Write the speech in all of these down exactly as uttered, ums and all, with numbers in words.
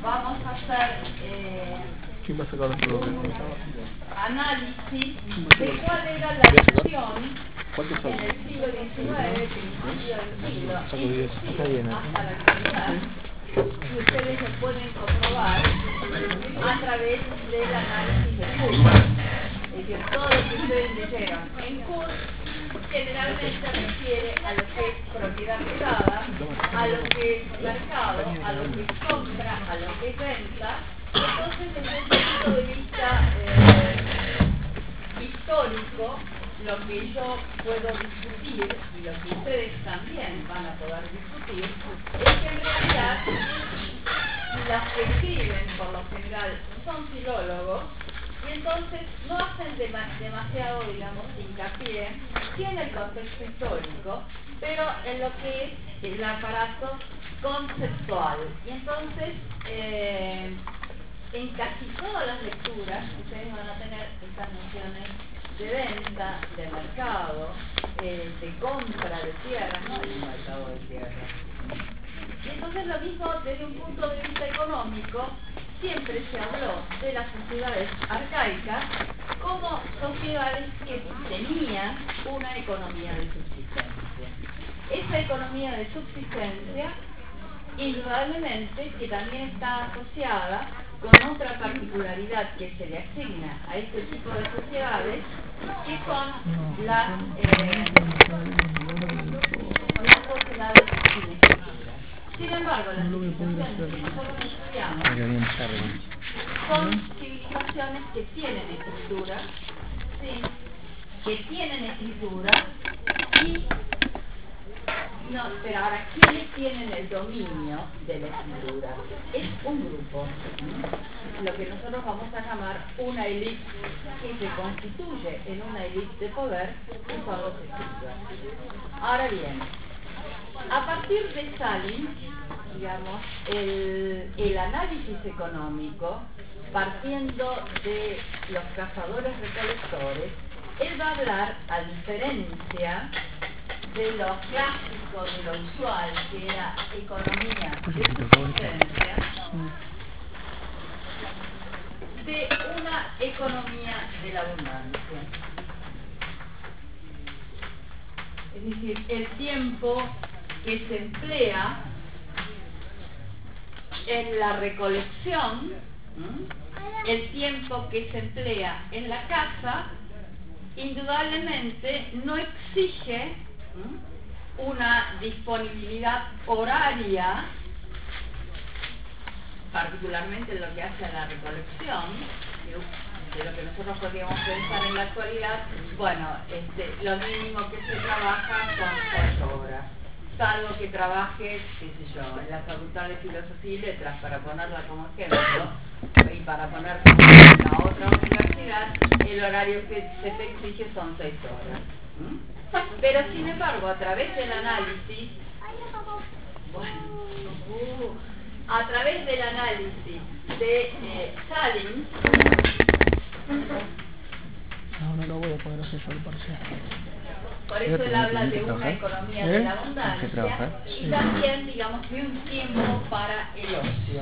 vamos a hacer eh, ¿Quién va a sacar los un análisis de cuál era la acción en el siglo diecinueve, principio del siglo, inclusive hasta la actualidad, que ustedes lo pueden comprobar a través del análisis de Kurz. Es decir, todo lo que ustedes leyeron en Kurz generalmente refiere a lo que es propiedad privada, a lo que es mercado, a lo que es compra, a lo que es venta. Entonces, desde el punto de vista eh, histórico, lo que yo puedo discutir y lo que ustedes también van a poder discutir es que en realidad las que escriben por lo general son filólogos y entonces no hacen dema demasiado, digamos, hincapié sí en el contexto histórico, pero en lo que es el aparato conceptual. Y entonces, eh, en casi todas las lecturas ustedes van a tener estas nociones de venta, de mercado, eh, de compra de tierra, no hay un mercado de tierra. Y entonces lo mismo desde un punto de vista económico, siempre se habló de las sociedades arcaicas como sociedades que tenían una economía de subsistencia. Esa economía de subsistencia, indudablemente, que también está asociada con otra particularidad que se le asigna a este tipo de sociedades, que son las, eh, las sociedades sin estructura. Sin embargo, las civilizaciones que nosotros estudiamos son civilizaciones que tienen estructura, ¿sí? que tienen escritura y no, pero ahora, ¿quiénes tienen el dominio de la escritura? Es un grupo, ¿no? Lo que nosotros vamos a llamar una élite que se constituye en una élite de poder, que son los escritores. Ahora bien, a partir de Salins, digamos, el, el análisis económico, partiendo de los cazadores-recolectores, él va a hablar, a diferencia de lo clásico, de lo usual, que era economía de subsistencia, de una economía de la abundancia. Es decir, el tiempo que se emplea en la recolección, ¿m? el tiempo que se emplea en la caza, indudablemente no exige una disponibilidad horaria, particularmente en lo que hace a la recolección, de lo que nosotros podríamos pensar en la actualidad. Bueno, este, lo mínimo que se trabaja son ocho horas, salvo que trabaje, qué sé yo, en la Facultad de Filosofía y Letras, para ponerla como ejemplo, y para poner como ejemplo a otra universidad, el horario que se te exige son seis horas. ¿Mm? Pero sin embargo, a través del análisis, bueno, uh, a través del análisis de eh, Salins, no, no lo voy a poder hacer yo el parcial. Por eso él habla de una economía de la abundancia y también, digamos, de un tiempo para el ocio.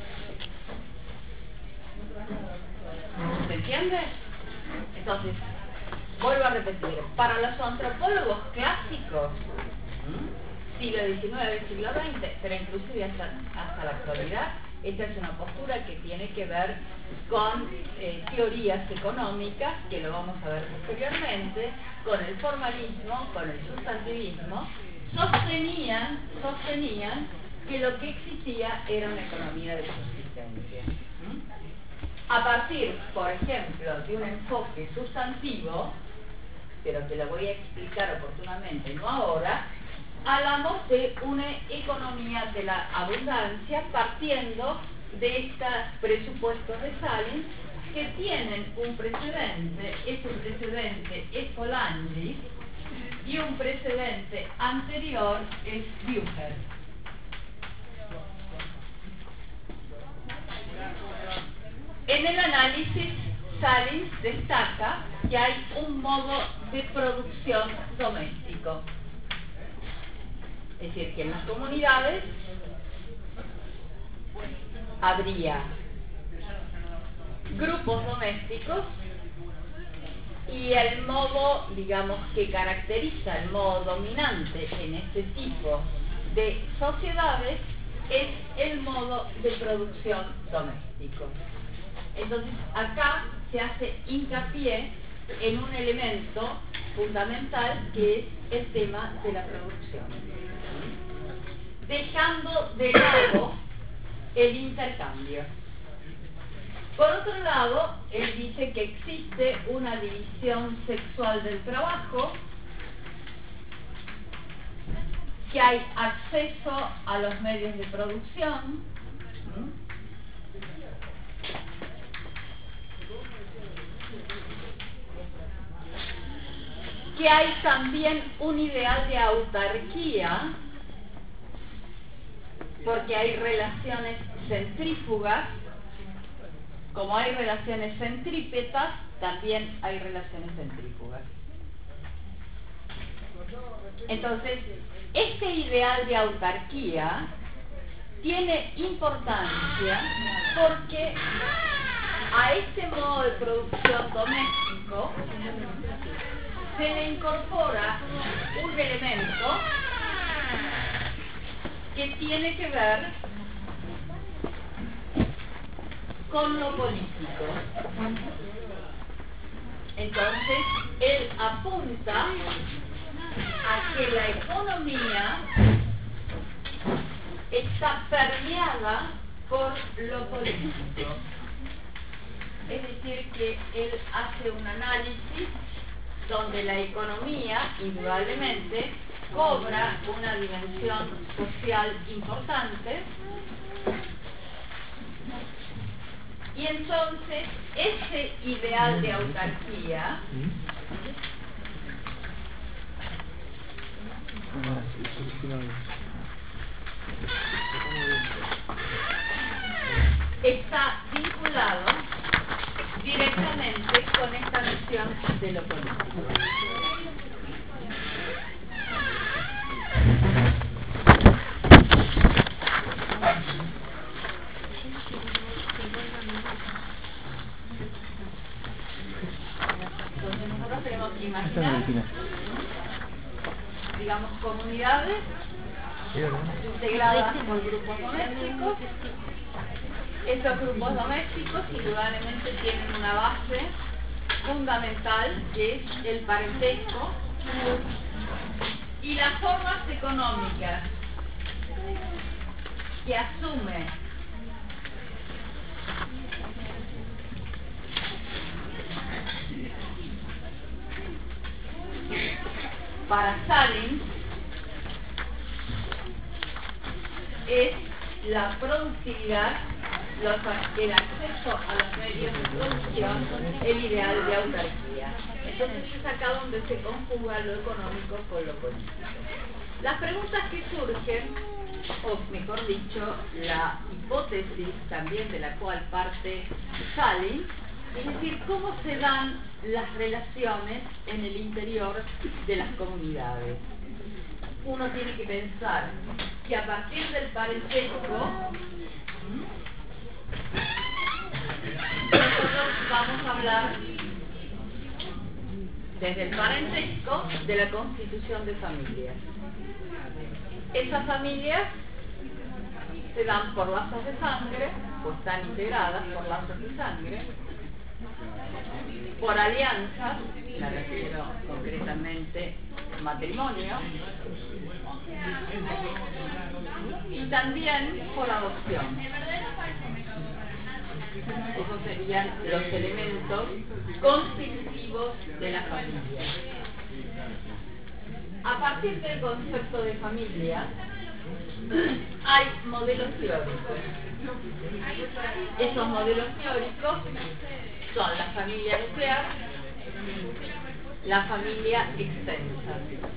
¿Se entiende? Entonces, vuelvo a repetir, para los antropólogos clásicos, ¿m? siglo diecinueve, siglo veinte, pero inclusive hasta, hasta la actualidad, esta es una postura que tiene que ver con eh, teorías económicas, que lo vamos a ver posteriormente, con el formalismo, con el sustantivismo, sostenían, sostenían que lo que existía era una economía de subsistencia. ¿Mm? A partir, por ejemplo, de un enfoque sustantivo, pero que lo voy a explicar oportunamente, no ahora, hablamos de una economía de la abundancia partiendo de estos presupuestos de Salins, que tienen un precedente. Ese precedente es Polanyi y un precedente anterior es Bucher. En el análisis, Salins destaca que hay un modo de producción doméstico. Es decir, que en las comunidades habría grupos domésticos y el modo, digamos, que caracteriza el modo dominante en este tipo de sociedades es el modo de producción doméstico. Entonces acá se hace hincapié en un elemento fundamental que es el tema de la producción, dejando de lado el intercambio. Por otro lado, él dice que existe una división sexual del trabajo, que hay acceso a los medios de producción, que hay también un ideal de autarquía, porque hay relaciones centrífugas. Como hay relaciones centrípetas, también hay relaciones centrífugas. Entonces, este ideal de autarquía tiene importancia porque a este modo de producción doméstico se le incorpora un elemento que tiene que ver con lo político. Entonces, él apunta a que la economía está permeada por lo político. Es decir, que él hace un análisis donde la economía, indudablemente, cobra una dimensión social importante. Y entonces, ese ideal de autarquía está vinculado directamente con esta noción de lo político. Entonces nosotros tenemos que imaginar, digamos, comunidades integradas por grupos domésticos. Estos grupos domésticos indudablemente tienen una base fundamental que es el parentesco y las formas económicas que asume para Stalin es la productividad, los, el acceso a los medios de producción, el ideal de autarquía. Entonces es acá donde se conjuga lo económico con lo político. Las preguntas que surgen, o mejor dicho, la hipótesis también de la cual parte Stalin, es decir, cómo se dan las relaciones en el interior de las comunidades. Uno tiene que pensar que a partir del parentesco nosotros vamos a hablar desde el parentesco de la constitución de familias. Esas familias se dan por lazos de sangre, o están integradas por lazos de sangre, por alianzas, me refiero concretamente matrimonio, y también por adopción. Esos serían los elementos constitutivos de la familia. A partir del concepto de familia, hay modelos teóricos. Esos modelos teóricos son la familia nuclear, la familia extensa.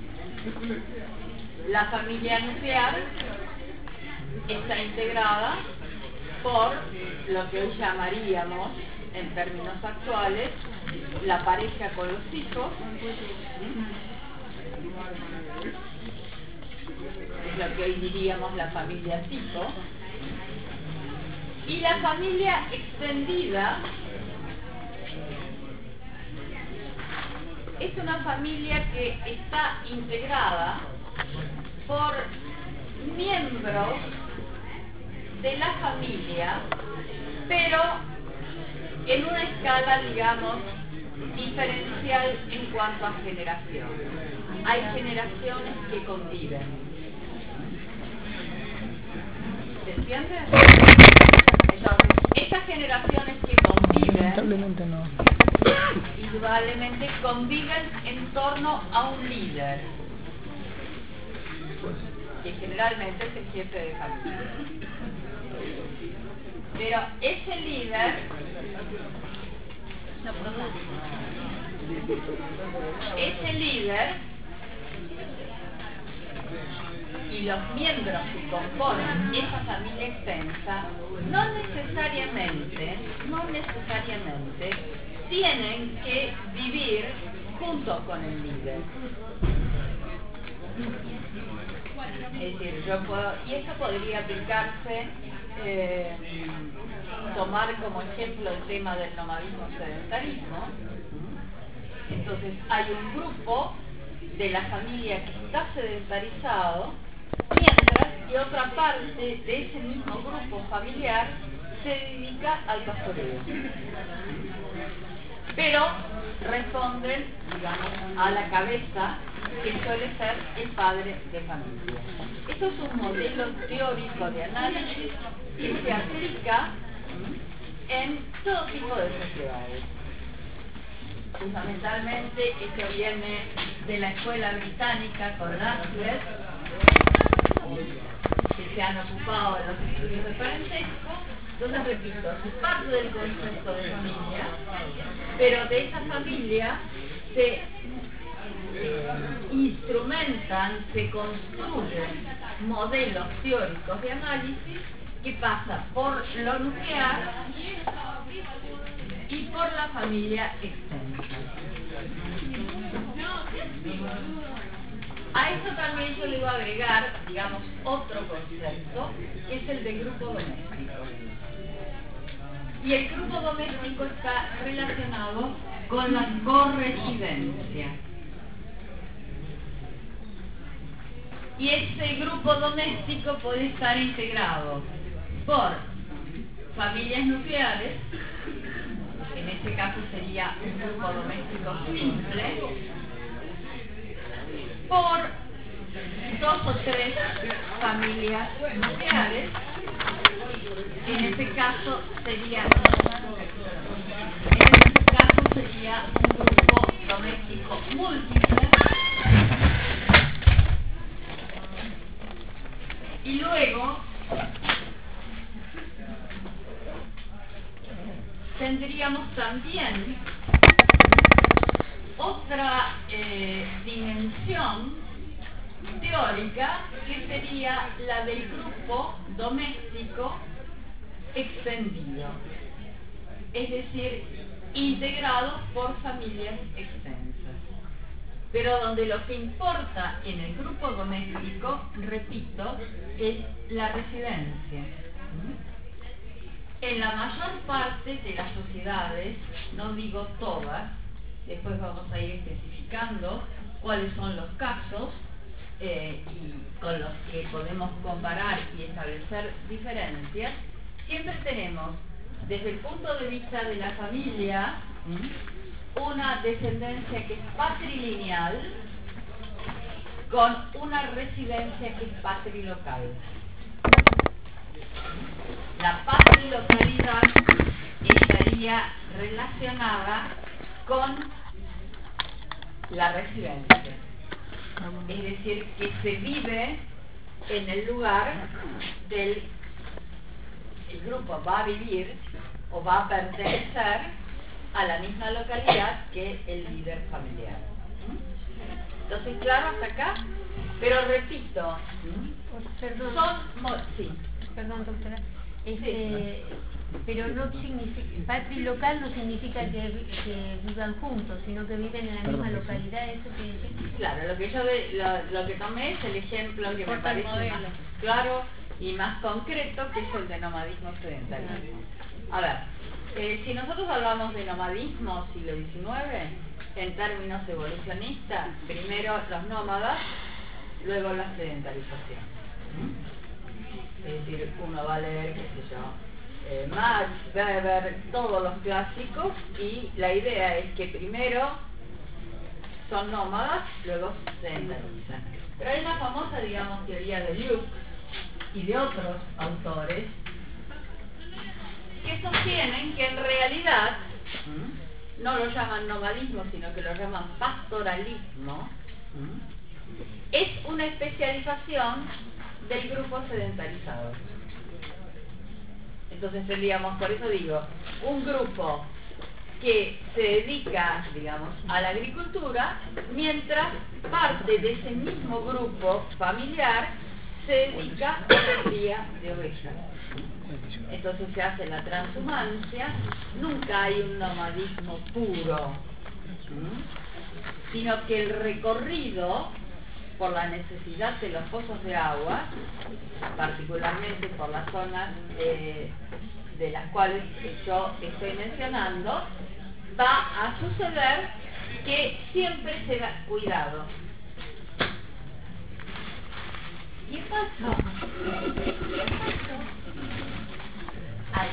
La familia nuclear está integrada por lo que hoy llamaríamos, en términos actuales, la pareja con los hijos, es lo que hoy diríamos la familia tipo, Y la familia extendida es una familia que está integrada por miembros de la familia, pero en una escala, digamos, diferencial en cuanto a generación. Hay generaciones que conviven. ¿Se entiende? Entonces, estas generaciones que conviven, lamentablemente no, indudablemente conviven en torno a un líder, que generalmente es el jefe de familia. Pero ese líder ese líder y los miembros que componen esa familia extensa no necesariamente, no necesariamente tienen que vivir junto con el líder. Es decir, yo puedo, y esto podría aplicarse, eh, tomar como ejemplo el tema del nomadismo sedentarismo. Entonces hay un grupo de la familia que está sedentarizado, mientras que otra parte de ese mismo grupo familiar se dedica al pastoreo. Pero responden, digamos, a la cabeza, que suele ser el padre de familia. Esto es un modelo teórico de análisis que se aplica en todo tipo de sociedades. Fundamentalmente esto viene de la escuela británica con Naslet, que se han ocupado de los estudios de parentesco. Entonces, repito, se parte del concepto de familia, pero de esa familia se instrumentan, se construyen modelos teóricos de análisis que pasa por lo nuclear y por la familia extensa. A eso también yo le voy a agregar, digamos, otro concepto, que es el de grupo doméstico. Y el grupo doméstico está relacionado con la corresidencia. Y ese grupo doméstico puede estar integrado por familias nucleares, en este caso sería un grupo doméstico simple, por dos o tres familias nucleares, en este caso sería, en este caso sería un grupo doméstico múltiple. Y luego tendríamos también otra eh, dimensión teórica, que sería la del grupo doméstico extendido, es decir, integrado por familias extensas. Pero donde lo que importa en el grupo doméstico, repito, es la residencia. En la mayor parte de las sociedades, no digo todas, después vamos a ir especificando cuáles son los casos eh, y con los que podemos comparar y establecer diferencias, siempre tenemos, desde el punto de vista de la familia, una descendencia que es patrilineal con una residencia que es patrilocal. La patrilocalidad estaría relacionada con la residencia, es decir, que se vive en el lugar del el grupo va a vivir o va a pertenecer a la misma localidad que el líder familiar. Entonces, claro, hasta acá, pero repito, Perdón, son... Sí. perdón doctora, este, pero no significa, patrilocal no significa que, que vivan juntos, sino que viven en la misma localidad, ¿eso quiere decir? Claro, lo que yo de, lo, lo que tomé es el ejemplo que me parece más claro, y más concreto, que es el de nomadismo sedentarismo. A ver, eh, si nosotros hablamos de nomadismo siglo diecinueve, en términos evolucionistas, primero los nómadas, luego la sedentarización. ¿Mm? Es decir, uno va a leer, qué sé yo, eh, Marx, Weber, todos los clásicos, y la idea es que primero son nómadas, luego se sedentarizan. Pero hay una famosa, digamos, teoría de Luke y de otros autores que sostienen que en realidad ¿Mm? no lo llaman nomadismo, sino que lo llaman pastoralismo. ¿Mm? Es una especialización del grupo sedentarizado. Entonces tendríamos, por eso digo, un grupo que se dedica, digamos, a la agricultura, mientras parte de ese mismo grupo familiar se dedica a la cría de ovejas. Entonces se hace la transhumancia, nunca hay un nomadismo puro, ¿sí? Sino que el recorrido por la necesidad de los pozos de agua, particularmente por las zonas eh, de las cuales yo estoy mencionando, va a suceder que siempre se da cuidado. ¿Qué pasó? ¿Qué pasó? Aquí.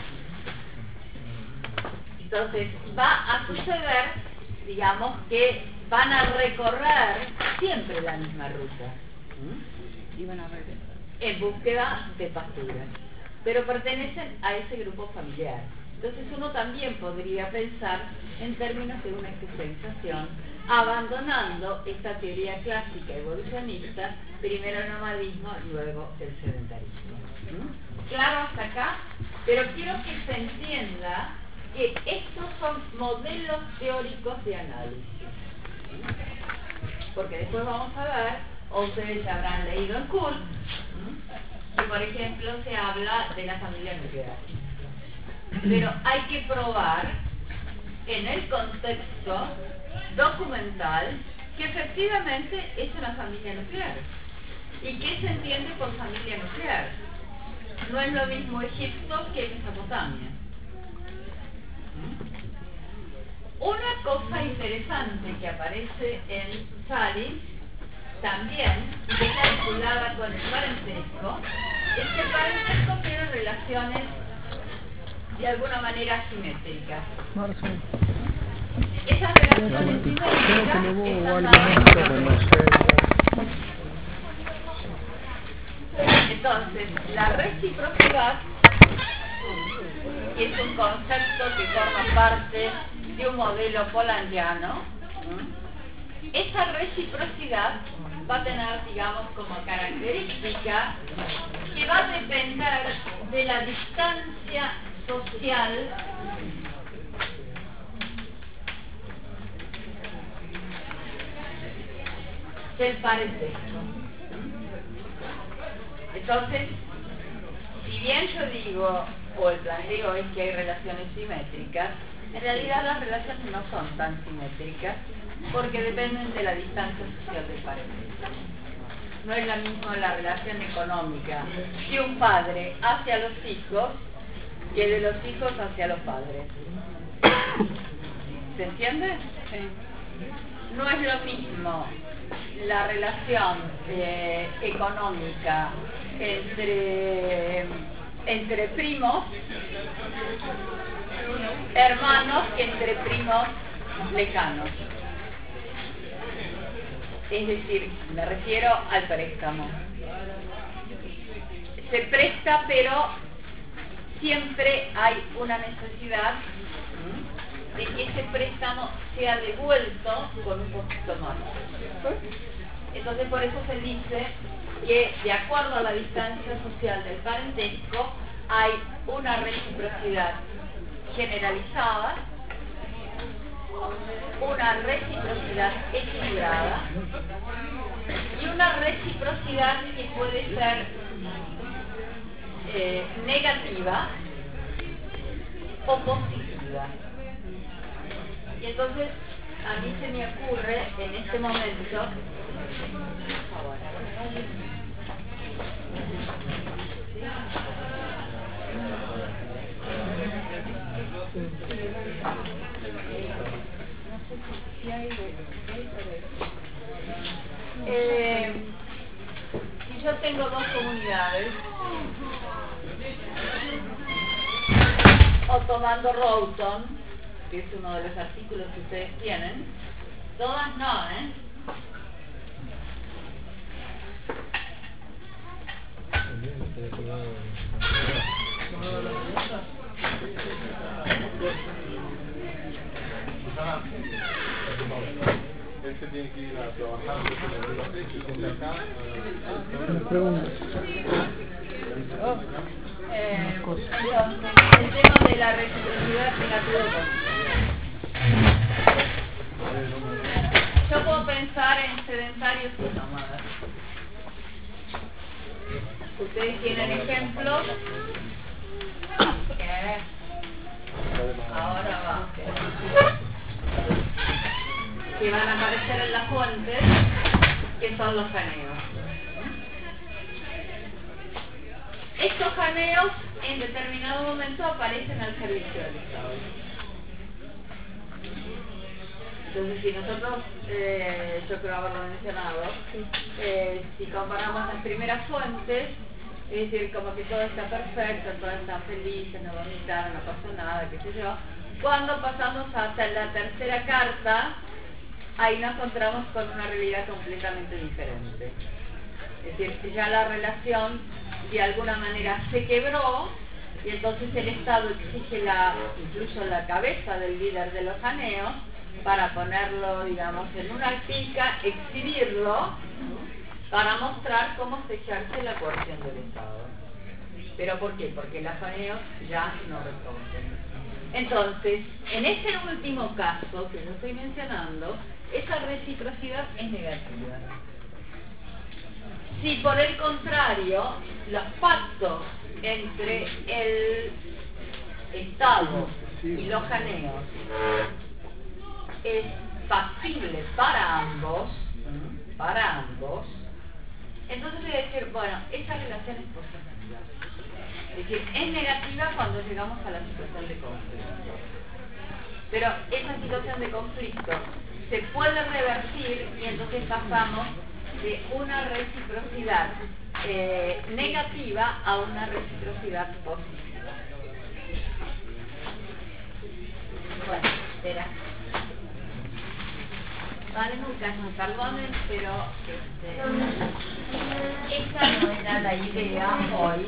Entonces va a suceder, digamos, que van a recorrer siempre la misma ruta. ¿Mm? Y van a regresar en búsqueda de pasturas, pero pertenecen a ese grupo familiar. Entonces uno también podría pensar en términos de una especialización, abandonando esta teoría clásica evolucionista, primero el nomadismo y luego el sedentarismo. ¿Mm? Claro hasta acá, pero quiero que se entienda que estos son modelos teóricos de análisis. ¿Mm? Porque después vamos a ver, o ustedes ya habrán leído en Kuhn, ¿Mm? que por ejemplo se habla de la familia nuclear. Pero hay que probar en el contexto documental que efectivamente es una familia nuclear. ¿Y qué se entiende por familia nuclear? No es lo mismo Egipto que Mesopotamia. Una cosa interesante que aparece en Salis también, y que está vinculada con el parentesco, es que el parentesco tiene relaciones de alguna manera simétricas. Esas relaciones simétricas están dadas. Entonces, la reciprocidad, que es un concepto que forma parte de un modelo polandiano, esa reciprocidad va a tener, digamos, como característica que va a depender de la distancia social del parentesco. Entonces, si bien yo digo, o el planteo es que hay relaciones simétricas, en realidad las relaciones no son tan simétricas, porque dependen de la distancia social del parentesco. No es la misma la relación económica de un padre hacia los hijos que de los hijos hacia los padres. ¿Se entiende? Sí. No es lo mismo la relación eh, económica entre, entre primos, hermanos, que entre primos lejanos. Es decir, me refiero al préstamo. Se presta, pero siempre hay una necesidad de que ese préstamo sea devuelto con un poquito más. Entonces por eso se dice que de acuerdo a la distancia social del parentesco hay una reciprocidad generalizada, una reciprocidad equilibrada y una reciprocidad que puede ser eh, negativa o positiva. Y entonces a mí se me ocurre en este momento, ¿sí? Eh, si yo tengo dos comunidades, o tomando Roughton, que es uno de los artículos que ustedes tienen, todas no, ¿eh? Este tiene que ir a trabajar desde acá. Las preguntas. Eh, entonces, el tema de la reciprocidad negativa. Yo puedo pensar en sedentarios y nómadas. Ustedes tienen ejemplos que ahora va que van a aparecer en las fuentes, que son los janeos. Estos janeos en determinado momento aparecen al servicio del Estado. Entonces, si nosotros, eh, yo creo haberlo mencionado, eh, si comparamos las primeras fuentes, es decir, como que todo está perfecto, todos están felices, no vomitaron, no pasó nada, qué sé yo. Cuando pasamos hasta la tercera carta, ahí nos encontramos con una realidad completamente diferente. Es decir, ya la relación de alguna manera se quebró y entonces el Estado exige la, incluso la cabeza del líder de los janeos para ponerlo, digamos, en una pica, exhibirlo para mostrar cómo se ejerce la coerción del Estado. ¿Pero por qué? Porque los janeos ya no reconocen. Entonces, en este último caso que yo estoy mencionando, esa reciprocidad es negativa. Si por el contrario, los pactos entre el Estado y los janeos es factible para ambos, para ambos, entonces voy a decir, bueno, esa relación es positiva. Es decir, es negativa cuando llegamos a la situación de conflicto. Pero esa situación de conflicto se puede revertir y entonces pasamos de una reciprocidad eh, negativa a una reciprocidad positiva. Bueno, espera. Vale, Lucas, me perdonen, pero este, esa no era la idea hoy.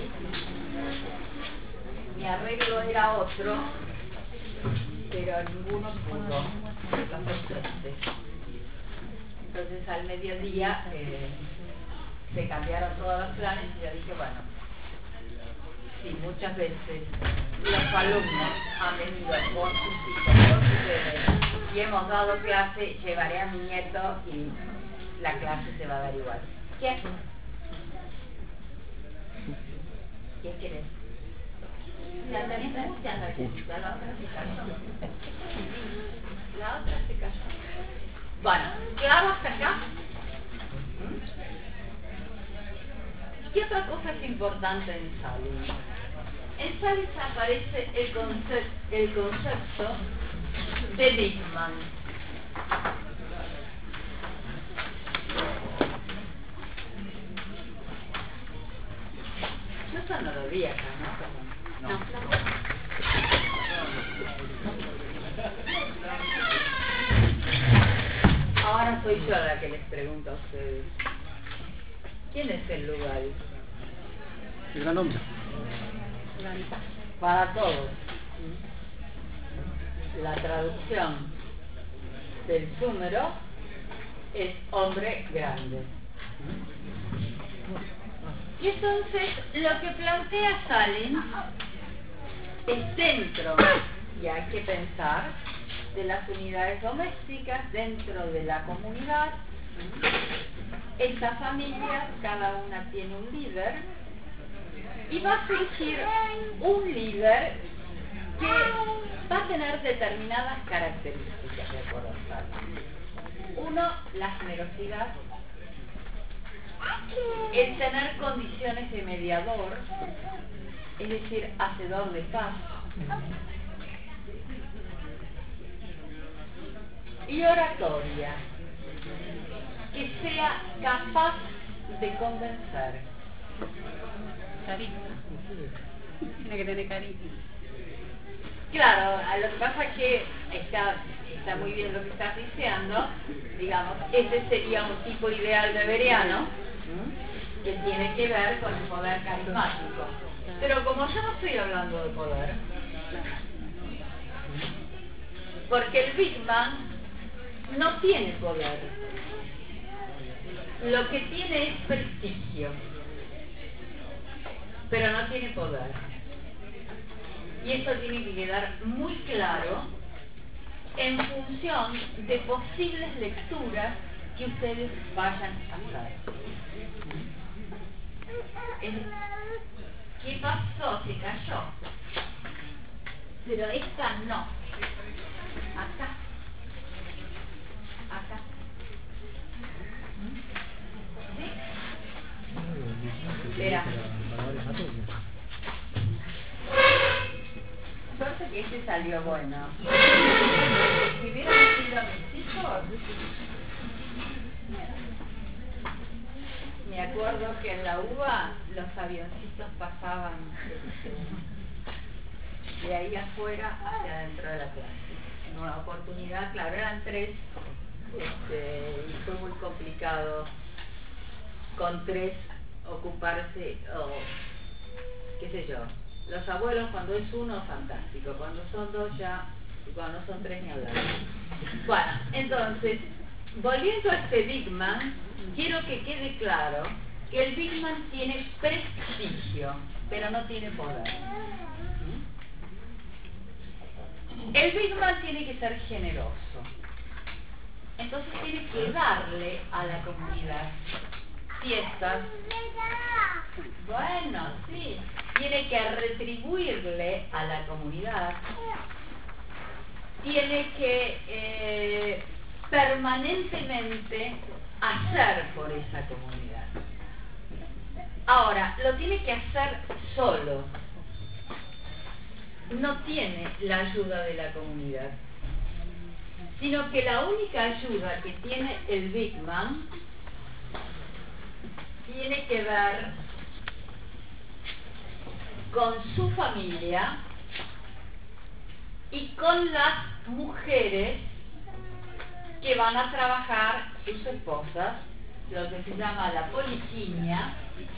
Mi arreglo era otro, pero ninguno pudo hacerse. Entonces al mediodía eh, se cambiaron todos los planes y yo dije, bueno, sí, muchas veces los alumnos han venido con sus hijos, con sus bebés, y hemos dado clase, llevaré a mi nieto y la clase se va a dar igual. ¿Qué? ¿Qué querés? La tenés anunciando aquí, la otra se cayó. La otra se cayó. Bueno, claro hasta acá. ¿Qué otra cosa es importante en Salins? En Salins aparece el, concept, el concepto de Dickmann. Yo eso no lo vi acá, ¿no? No. Ahora soy yo la que les pregunto a ustedes. ¿Quién es el lugar? El gran hombre. Para todos. La traducción del súmero es hombre grande. Y entonces lo que plantea Salins es dentro, y hay que pensar, de las unidades domésticas, dentro de la comunidad. Estas familias, cada una tiene un líder, y va a surgir un líder que va a tener determinadas características, de acuerdo a Salins. Uno, la generosidad. el tener condiciones de mediador, es decir, hacedor de paz, y oratoria, que sea capaz de convencer. Carisma. Tiene que tener carisma. Claro, a lo que pasa es que está, está muy bien lo que estás diciendo, digamos, ese sería un tipo ideal de Beriano, ¿m? Que tiene que ver con el poder carismático. Pero como yo no estoy hablando de poder, porque el Big Man no tiene poder, lo que tiene es prestigio, pero no tiene poder. Y eso tiene que quedar muy claro en función de posibles lecturas que ustedes vayan a hacer. ¿Qué pasó? Se cayó. Pero esta no. Acá. Acá. ¿Sí? Espera. Suerte que este salió bueno. Si hubieran sido mis hijos, me acuerdo que en la U B A los avioncitos pasaban este, de ahí afuera hacia adentro de la clase. En una oportunidad, claro, eran tres, este, y fue muy complicado con tres ocuparse, o qué sé yo. Los abuelos, cuando es uno, fantástico. Cuando son dos ya, y cuando son tres, ni hablar. Bueno, entonces, volviendo a este Big Man, quiero que quede claro que el Big Man tiene prestigio, pero no tiene poder. El Big Man tiene que ser generoso. Entonces tiene que darle a la comunidad fiestas. Bueno, sí. Tiene que retribuirle a la comunidad. Tiene que eh, permanentemente hacer por esa comunidad. Ahora, lo tiene que hacer solo. No tiene la ayuda de la comunidad, sino que la única ayuda que tiene el Big Man tiene que ver con su familia y con las mujeres que van a trabajar, sus esposas, lo que se llama la poliginia,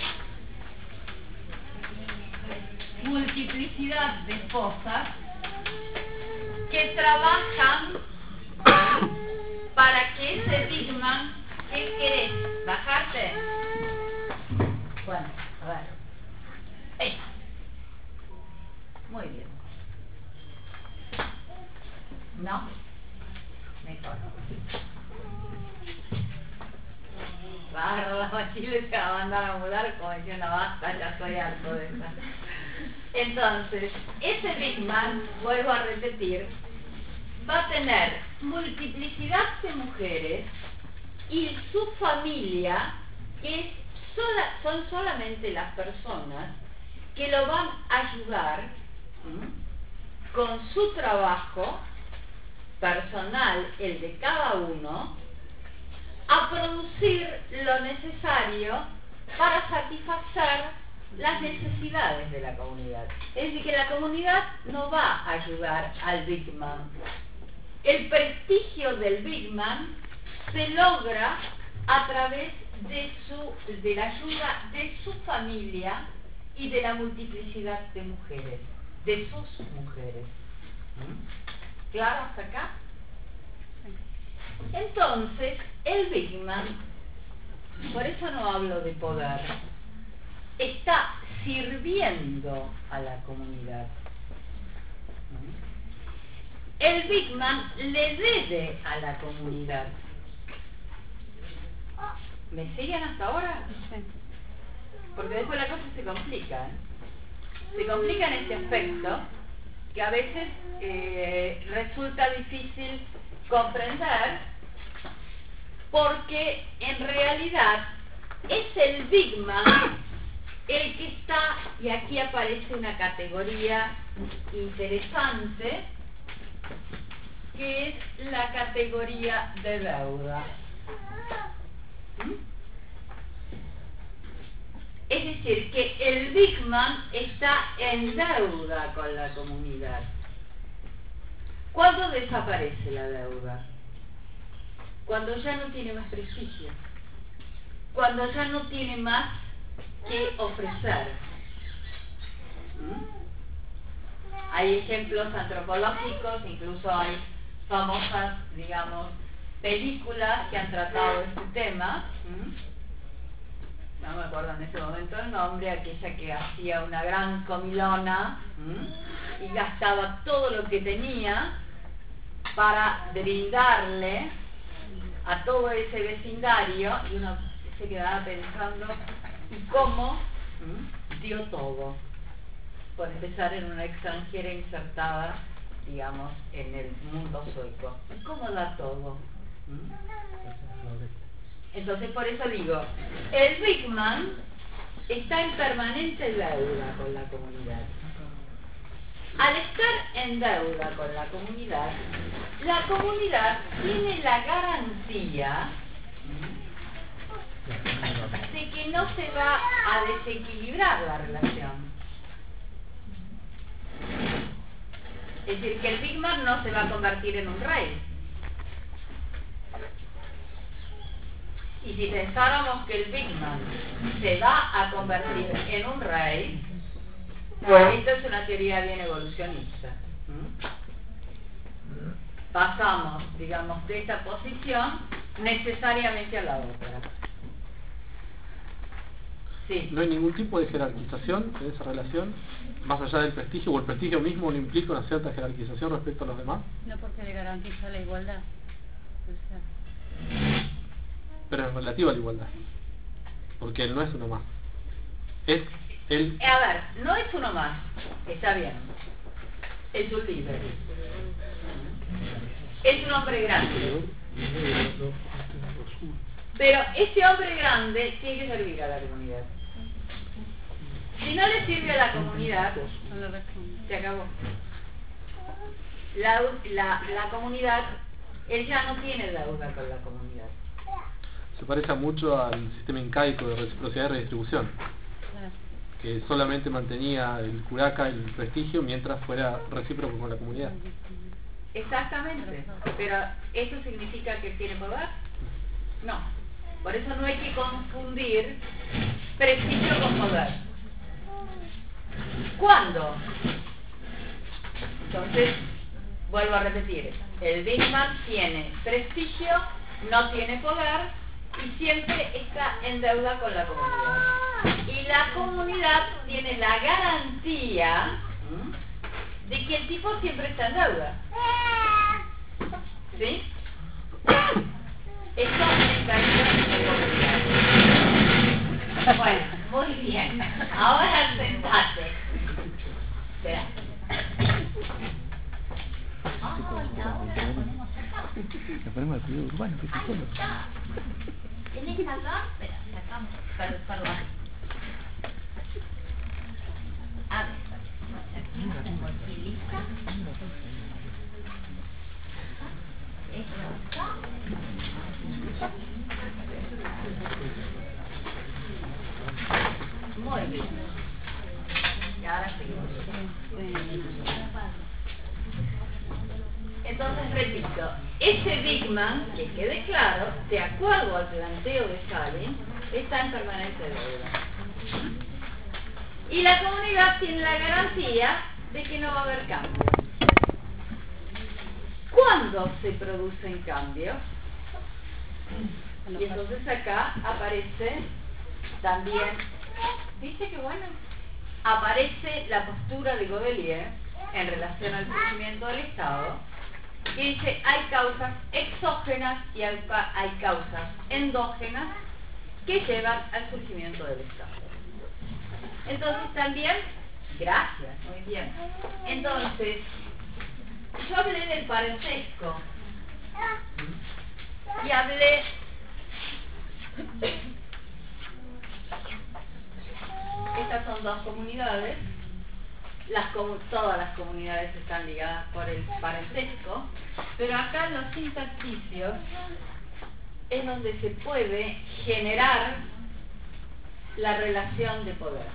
multiplicidad de esposas que trabajan para que ese Big Man, ¿qué querés? ¿Bajarte? Bueno, a ver. Ey. Muy bien. ¿No? Mejor. Bárbaro, Chile se va a mandar a mudar como diciendo, basta, ya estoy harto de esta. Entonces, ese Big Man, vuelvo a repetir, va a tener multiplicidad de mujeres y su familia, que es sola, son solamente las personas que lo van a ayudar ¿m? con su trabajo personal, el de cada uno, a producir lo necesario para satisfacer las necesidades de la comunidad. Es decir, que la comunidad no va a ayudar al Big Man. El prestigio del Big Man se logra a través de, su, de la ayuda de su familia y de la multiplicidad de mujeres, de sus mujeres. ¿Claro hasta acá? Entonces, el Big Man, por eso no hablo de poder, está sirviendo a la comunidad. El Big Man le debe a la comunidad. ¿Me siguen hasta ahora? Porque después la cosa se complica. ¿eh? Se complica en este aspecto que a veces eh, resulta difícil comprender, porque en realidad es el Big Man el que está, y aquí aparece una categoría interesante, que es la categoría de deuda. ¿Mm? Es decir, que el Big Man está en deuda con la comunidad. ¿Cuándo desaparece la deuda? Cuando ya no tiene más prestigio, cuando ya no tiene más que ofrecer. ¿Mm? Hay ejemplos antropológicos, incluso hay famosas, digamos, películas que han tratado este tema. ¿Mm? No me acuerdo en este momento el nombre, aquella que hacía una gran comilona. ¿Mm? Y gastaba todo lo que tenía para brindarle a todo ese vecindario, y uno se quedaba pensando, ¿y cómo? ¿Mm? Dio todo, por empezar en una extranjera insertada, digamos, en el mundo sueco. ¿Y cómo da todo? ¿Mm? Entonces, por eso digo, el Big Man está en permanente deuda con la comunidad. Al estar en deuda con la comunidad, la comunidad tiene la garantía de que no se va a desequilibrar la relación. Es decir, que el Big Man no se va a convertir en un rey. Y si pensáramos que el Big Man se va a convertir en un rey, pues esta es una teoría bien evolucionista. ¿Mm? Pasamos, digamos, de esta posición necesariamente a la otra. Sí. ¿No hay ningún tipo de jerarquización en esa relación? Más allá del prestigio, o el prestigio mismo no implica una cierta jerarquización respecto a los demás. No, porque le garantiza la igualdad. O sea, Pero es relativa a la igualdad, porque él no es uno más. Es él. A ver, no es uno más, está bien. Es un líder. Es un hombre grande. Pero ese hombre grande tiene que servir a la comunidad. Si no le sirve a la comunidad, no lo responde. se acabó. La, la, la comunidad, él ya no tiene deuda con la comunidad. Se parece mucho al sistema incaico de reciprocidad y redistribución, Claro. que solamente mantenía el curaca, el prestigio, mientras fuera recíproco con la comunidad. Exactamente. Pero ¿eso significa que tiene poder? No. Por eso no hay que confundir prestigio con poder. ¿Cuándo? Entonces, vuelvo a repetir, el Big Man tiene prestigio, no tiene poder y siempre está en deuda con la comunidad. Y la comunidad tiene la garantía ¿m? de que el tipo siempre está en deuda. ¿Sí? Esto es términos de comunidad. Bueno, muy bien. Ahora sentate. Espera. Nos ponemos al periodo urbano, que es solo. ¿Tenés acá? Espera, sacamos. Perdón, perdón. A ver, aquí la tengo aquí lista. Esto acá. Muy bien. Y ahora seguimos. Entonces repito, ese Big Man, que quede claro, de acuerdo al planteo de Stalin, está en permanente deuda. Y la comunidad tiene la garantía de que no va a haber cambios. ¿Cuándo se producen cambios? Y entonces acá aparece también, ¿viste qué bueno? Aparece la postura de Godelier en relación al crecimiento del Estado, que dice hay causas exógenas y hay, hay causas endógenas que llevan al surgimiento del Estado. Entonces también, gracias, muy bien. Entonces, yo hablé del parentesco y hablé son dos comunidades, las comu todas las comunidades están ligadas por el parentesco, pero acá en los intersticios es donde se puede generar la relación de poder.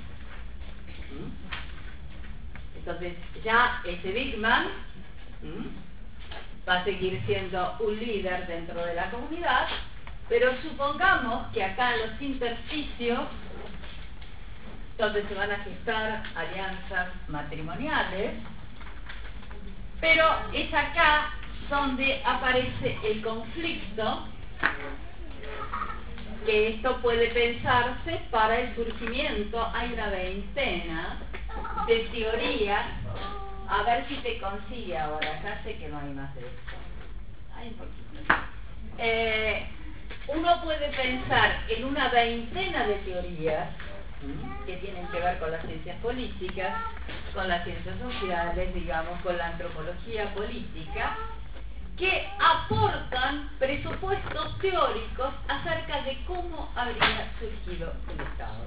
¿Mm? Entonces ya ese Big Man ¿Mm? va a seguir siendo un líder dentro de la comunidad, pero supongamos que acá en los intersticios, donde se van a gestar alianzas matrimoniales, pero es acá donde aparece el conflicto, que esto puede pensarse para el surgimiento. Hay una veintena de teorías. A ver si te consigue ahora, ya sé que no hay más de esto. Hay un poquito. Eh, uno puede pensar en una veintena de teorías que tienen que ver con las ciencias políticas, con las ciencias sociales, digamos, con la antropología política, que aportan presupuestos teóricos acerca de cómo habría surgido el Estado.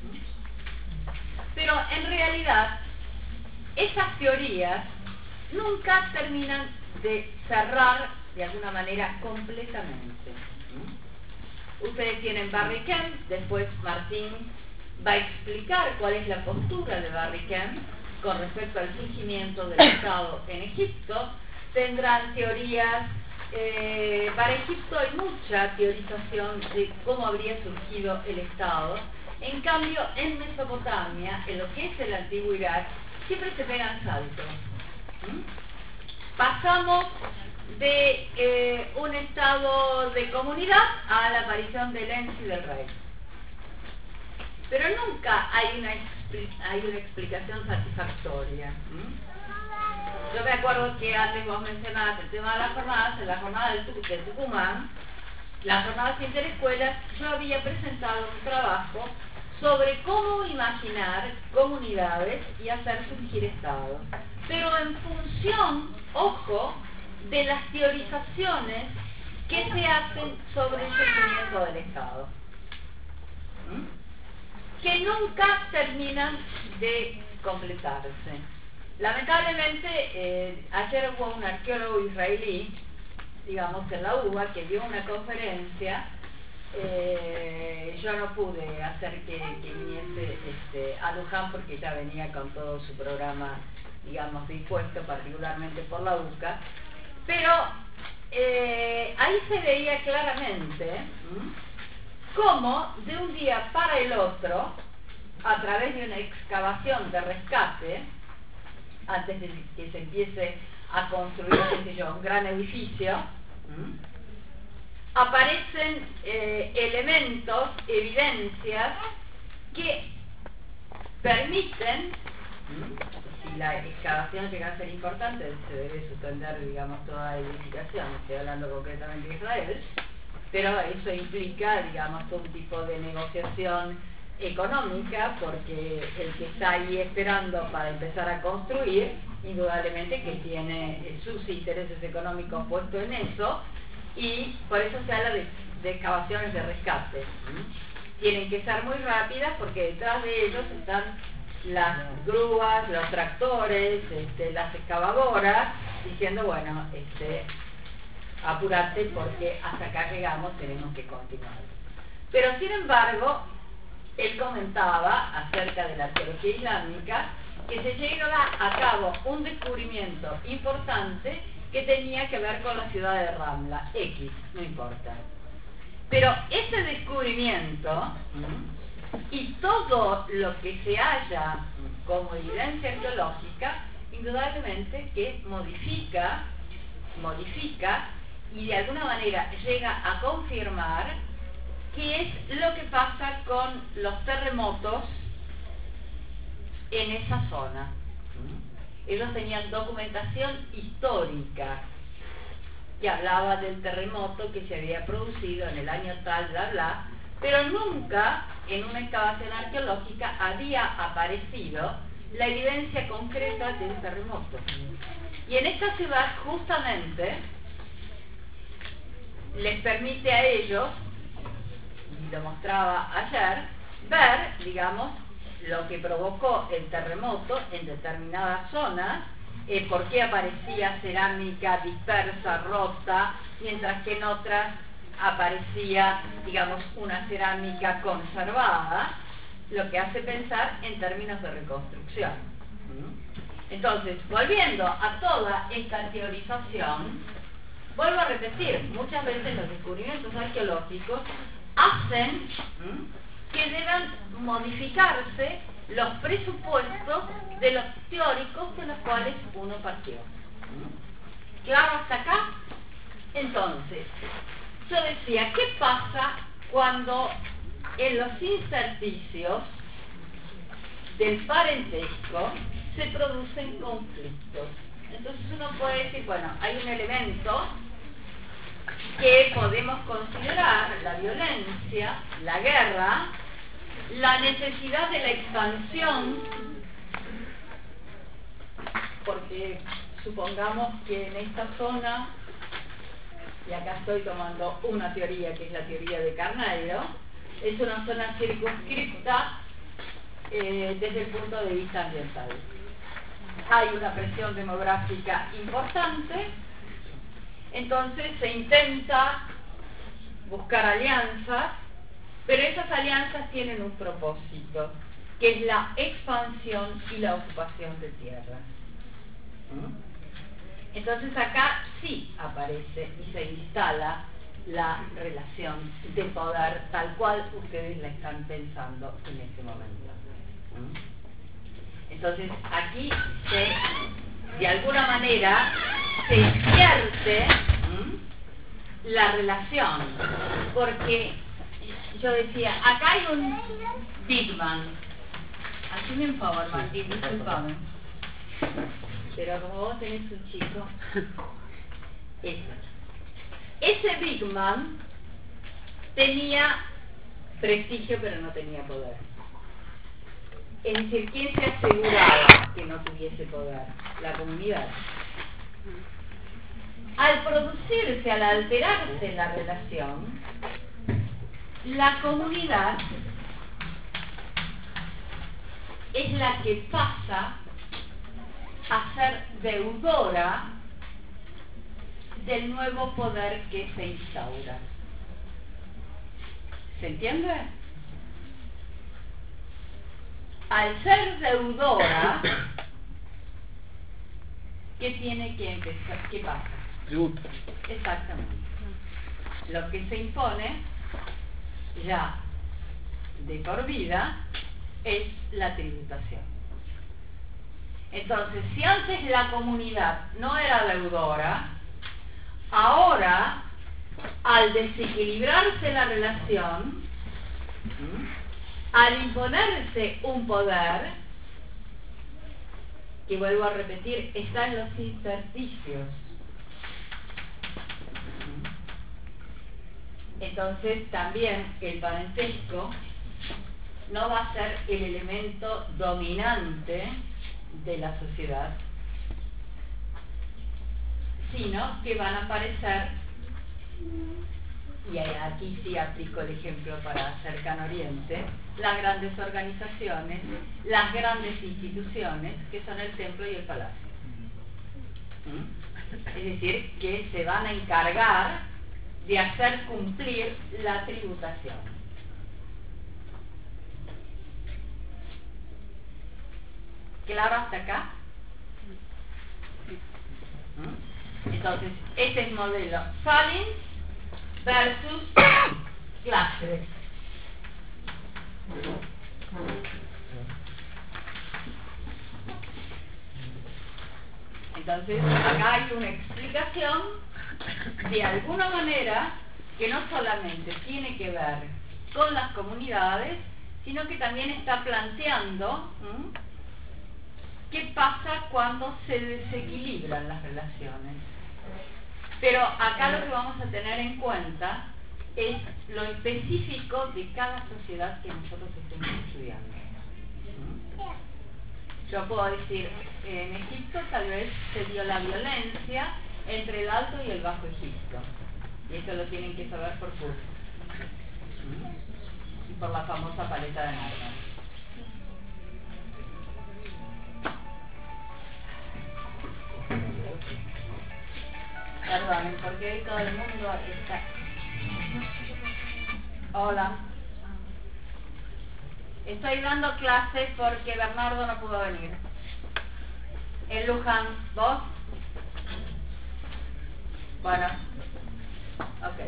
Pero en realidad, esas teorías nunca terminan de cerrar de alguna manera completamente. Ustedes tienen Barry-Kemp, después Martín va a explicar cuál es la postura de Barry-Kemp con respecto al surgimiento del Estado en Egipto. Tendrán teorías, eh, para Egipto hay mucha teorización de cómo habría surgido el Estado. En cambio, en Mesopotamia, en lo que es el antiguo Irak, siempre se pegan saltos. ¿Mm? Pasamos de eh, un estado de comunidad a la aparición del ens y del rey. Pero nunca hay una, hay una explicación satisfactoria. ¿Mm? Yo me acuerdo que antes vos mencionabas el tema de las jornadas, en la jornada del Tuc de Tucumán, las jornadas interescuelas, yo había presentado un trabajo sobre cómo imaginar comunidades y hacer surgir estados, pero en función, ojo, de las teorizaciones que se hacen sobre el surgimiento del Estado, ¿Mm? que nunca terminan de completarse. Lamentablemente, eh, ayer hubo un arqueólogo israelí, digamos en la U B A, que dio una conferencia. Eh, yo no pude hacer que, que viniese este, a Luján porque ya venía con todo su programa, digamos, dispuesto, particularmente por la U C A, pero eh, ahí se veía claramente ¿m? cómo de un día para el otro, a través de una excavación de rescate, antes de que se empiece a construir, qué sé yo, un gran edificio, ¿m? aparecen eh, elementos, evidencias que permiten, ¿m? si la excavación llega a ser importante, se debe suspender, digamos, toda la edificación, estoy hablando concretamente de Israel, pero eso implica, digamos, todo un tipo de negociación económica, porque el que está ahí esperando para empezar a construir, indudablemente que tiene eh, sus intereses económicos puestos en eso, y por eso se habla de, de excavaciones de rescate. ¿Mm? Tienen que ser muy rápidas porque detrás de ellos están las grúas, los tractores, este, las excavadoras, diciendo, bueno, este, apúrate porque hasta acá llegamos, tenemos que continuar. Pero sin embargo, él comentaba acerca de la arqueología islámica que se llega a cabo un descubrimiento importante que tenía que ver con la ciudad de Ramla, X, no importa. Pero ese descubrimiento y todo lo que se halla como evidencia arqueológica, indudablemente que modifica, modifica y de alguna manera llega a confirmar qué es lo que pasa con los terremotos en esa zona. Ellos tenían documentación histórica que hablaba del terremoto que se había producido en el año tal, bla, bla, pero nunca en una excavación arqueológica había aparecido la evidencia concreta de un terremoto. Y en esta ciudad justamente les permite a ellos, y lo mostraba ayer, ver, digamos, lo que provocó el terremoto en determinadas zonas, eh, por qué aparecía cerámica dispersa, rota, mientras que en otras aparecía, digamos, una cerámica conservada, lo que hace pensar en términos de reconstrucción. ¿Mm? Entonces, volviendo a toda esta teorización, vuelvo a repetir, muchas veces los descubrimientos arqueológicos hacen ¿m? que deban modificarse los presupuestos de los teóricos de los cuales uno partió. ¿M? ¿Claro hasta acá? Entonces, yo decía, ¿qué pasa cuando en los intersticios del parentesco se producen conflictos? Entonces uno puede decir, bueno, hay un elemento que podemos considerar, la violencia, la guerra, la necesidad de la expansión, porque supongamos que en esta zona, y acá estoy tomando una teoría que es la teoría de Carneiro, es una zona circunscripta eh, desde el punto de vista ambiental. Hay una presión demográfica importante, entonces se intenta buscar alianzas, pero esas alianzas tienen un propósito, que es la expansión y la ocupación de tierras. ¿Mm? Entonces acá sí aparece y se instala la relación de poder tal cual ustedes la están pensando en este momento. ¿Mm? Entonces aquí se, de alguna manera se invierte ¿m? la relación, porque yo decía, acá hay un Big Man. Haceme un favor, Martín, disculpame. Pero como vos tenés un chico, ese. Ese Big Man tenía prestigio pero no tenía poder. Es decir, ¿quién se aseguraba que no tuviese poder? La comunidad. Al producirse, al alterarse la relación, la comunidad es la que pasa a ser deudora del nuevo poder que se instaura. ¿Se entiende? Al ser deudora, ¿qué tiene que empezar? ¿Qué pasa? Tributo. Exactamente. Lo que se impone ya de por vida es la tributación. Entonces, si antes la comunidad no era deudora, ahora, al desequilibrarse la relación, ¿m? al imponerse un poder, que vuelvo a repetir, está en los intersticios. Entonces también el parentesco no va a ser el elemento dominante de la sociedad, sino que van a aparecer, y aquí sí aplico el ejemplo para Cercano Oriente, las grandes organizaciones, las grandes instituciones, que son el templo y el palacio. ¿Mm? Es decir, que se van a encargar de hacer cumplir la tributación. ¿Claro hasta acá? ¿Mm? Entonces, este es el modelo Salins versus Glaser. Entonces, acá hay una explicación de alguna manera que no solamente tiene que ver con las comunidades, sino que también está planteando ¿m? qué pasa cuando se desequilibran las relaciones. Pero acá lo que vamos a tener en cuenta es lo específico de cada sociedad que nosotros estemos estudiando. ¿Mm? Yo puedo decir, en Egipto tal vez se dio la violencia entre el Alto y el Bajo Egipto. Y esto lo tienen que saber por curso. ¿Mm? Y por la famosa paleta de Narva. Perdonen, porque hoy todo el mundo está... Hola. Estoy dando clases porque Bernardo no pudo venir. En Luján, ¿vos? Bueno. Ok.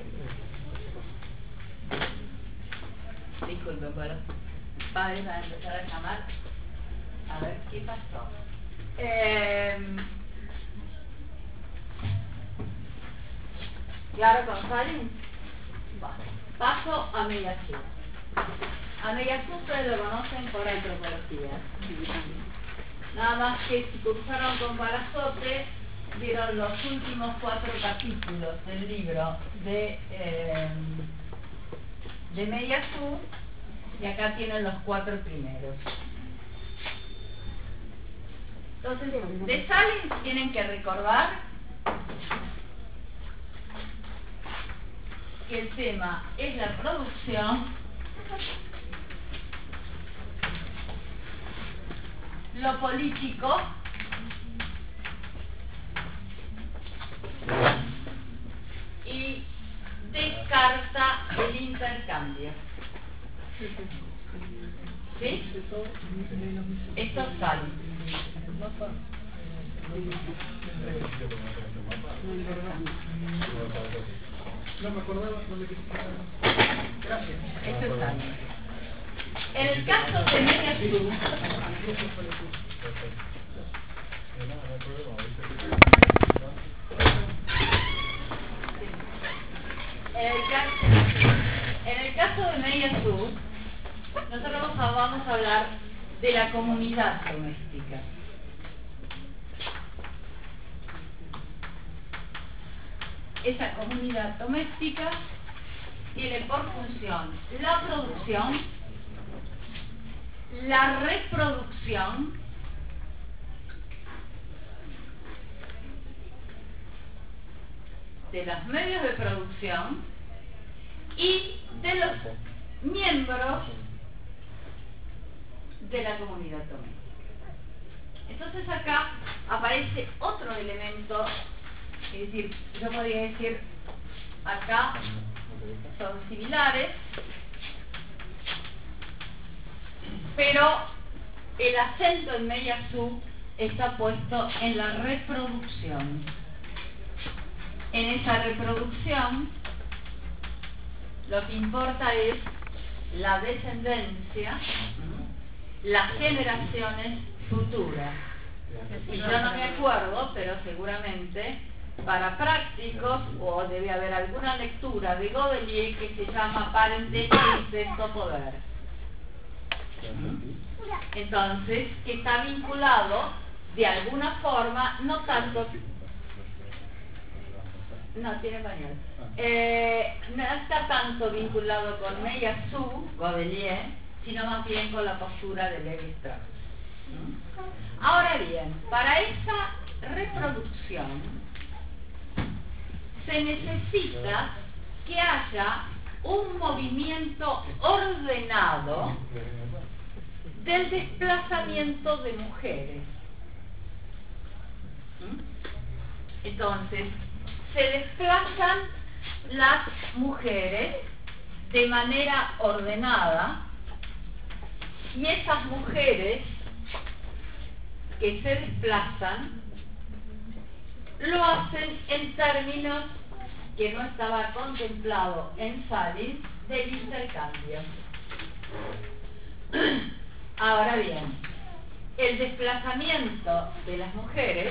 Disculpen, pero padres van a empezar a llamar. A ver qué pasó. Eh, ¿Claro con Salim? Bueno, paso a Meyazú. A Meyazú ustedes lo conocen por antropología. Nada más que si cursaron con Palazote, vieron los últimos cuatro capítulos del libro de, eh, de Meyazú, y acá tienen los cuatro primeros. Entonces, de Salim tienen que recordar que el tema es la producción, lo político y descarta el intercambio. ¿Sí? Esto sale. No me acordaba, no me quise. Gracias. Esto es sale. En el caso de Meyazú, en el caso, en el caso de Meyazú, nosotros vamos a hablar de la comunidad doméstica. Esa comunidad doméstica tiene por función la producción, la reproducción de los medios de producción y de los miembros de la comunidad doméstica. Entonces acá aparece otro elemento, es decir, yo podría decir acá son similares, pero el acento en Meyazú está puesto en la reproducción. En esa reproducción lo que importa es la descendencia, las generaciones futuras. Y yo no me acuerdo, pero seguramente para prácticos, o debe haber alguna lectura de Godelier que se llama Parentesis y Sexto Poder. Entonces, que está vinculado de alguna forma, no tanto... No, tiene pañal. Eh, no está tanto vinculado con Meyazú, Godelier, sino más bien con la postura de Levi Strauss. ¿Mm? Ahora bien, para esa reproducción se necesita que haya un movimiento ordenado del desplazamiento de mujeres. ¿Mm? Entonces, se desplazan las mujeres de manera ordenada y esas mujeres que se desplazan lo hacen en términos que no estaba contemplado en Salim del intercambio. Ahora bien, el desplazamiento de las mujeres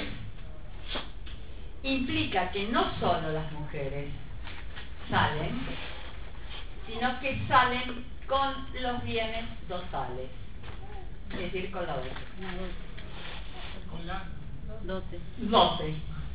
implica que no solo las mujeres salen, sino que salen con los bienes dotales, es decir, con la dote. Con la dote. Dote.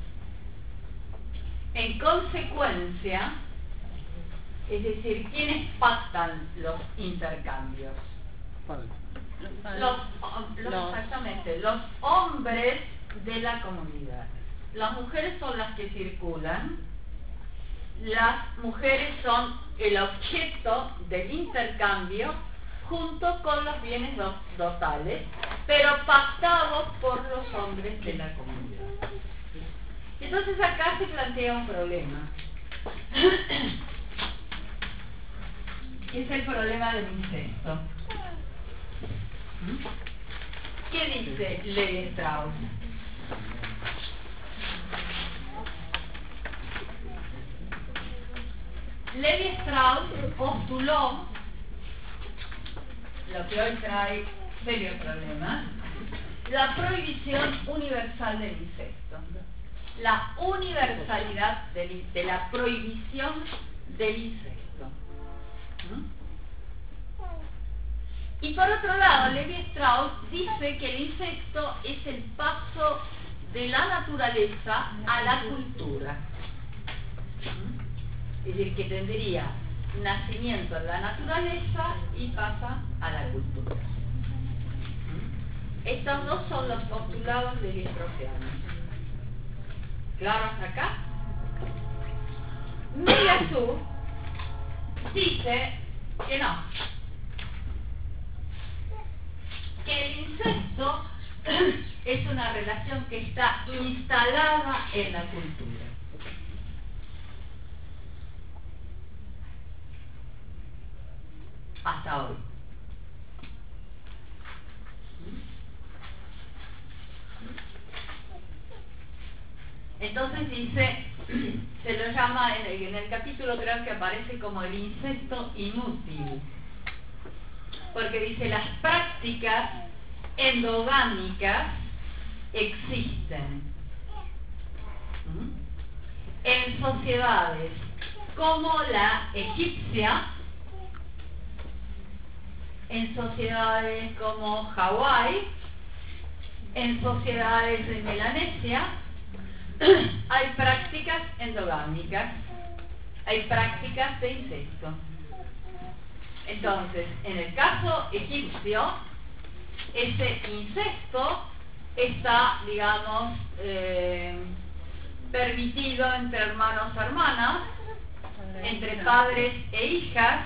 En consecuencia, es decir, ¿quiénes pactan los intercambios? Padre. Los, los, exactamente, los hombres de la comunidad. Las mujeres son las que circulan, las mujeres son el objeto del intercambio junto con los bienes do- dotales, pero pactados por los hombres de la comunidad. Entonces acá se plantea un problema. Es el problema del incesto. ¿Qué dice Levi Strauss? Levi Strauss postuló lo que hoy trae serios problemas, la prohibición universal del incesto, la universalidad del, de la prohibición del incesto. ¿Mm? Y por otro lado, Levi Strauss dice que el incesto es el paso de la naturaleza a la cultura. ¿Mm? Es decir, que tendría nacimiento en la naturaleza y pasa a la cultura. ¿Mm? Estos dos son los postulados levi-straussianos. ¿Claro hasta acá? Meillassoux dice que no, que el incesto es una relación que está instalada en la cultura. Hasta hoy. Entonces dice, se lo llama, en el, en el capítulo creo que aparece como el incesto inútil, porque dice las prácticas endogámicas existen ¿Mm? en sociedades como la egipcia, en sociedades como Hawái, en sociedades de Melanesia. Hay prácticas endogámicas, hay prácticas de incesto. Entonces, en el caso egipcio, ese incesto está, digamos, eh, permitido entre hermanos, hermanas, entre padres e hijas.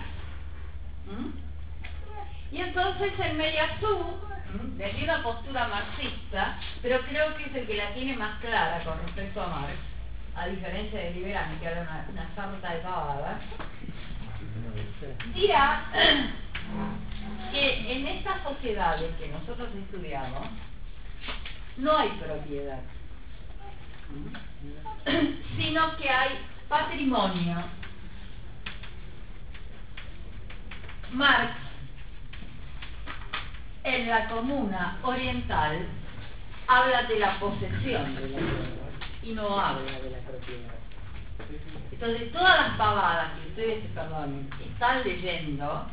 ¿Mm? Y entonces en Meillassoux, desde una postura marxista, pero creo que es el que la tiene más clara con respecto a Marx, a diferencia de Liberani, que era una, una sarta de pavadas, dirá que en estas sociedades que nosotros estudiamos no hay propiedad, sino que hay patrimonio. Marx, en la Comuna Oriental, habla de la posesión de la propiedad y no habla de la propiedad. Entonces, todas las pavadas que ustedes, perdón, están leyendo,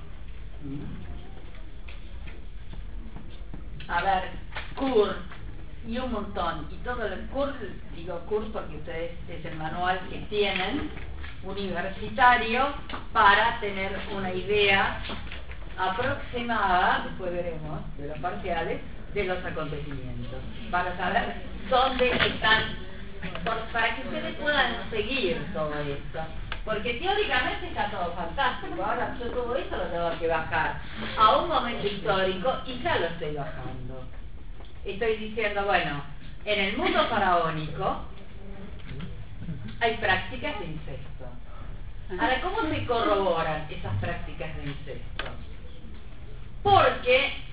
a ver, Kurt y un montón, y todo el Kurt, digo Kurt porque ustedes es el manual que tienen universitario para tener una idea aproximada, después veremos, de los parciales, de los acontecimientos, para saber dónde están, por, para que ustedes puedan seguir todo esto, porque teóricamente está todo fantástico. Ahora yo todo esto lo tengo que bajar a un momento histórico y ya lo estoy bajando. Estoy diciendo, bueno, en el mundo faraónico hay prácticas de incesto. Ahora, ¿cómo se corroboran esas prácticas de incesto? Porque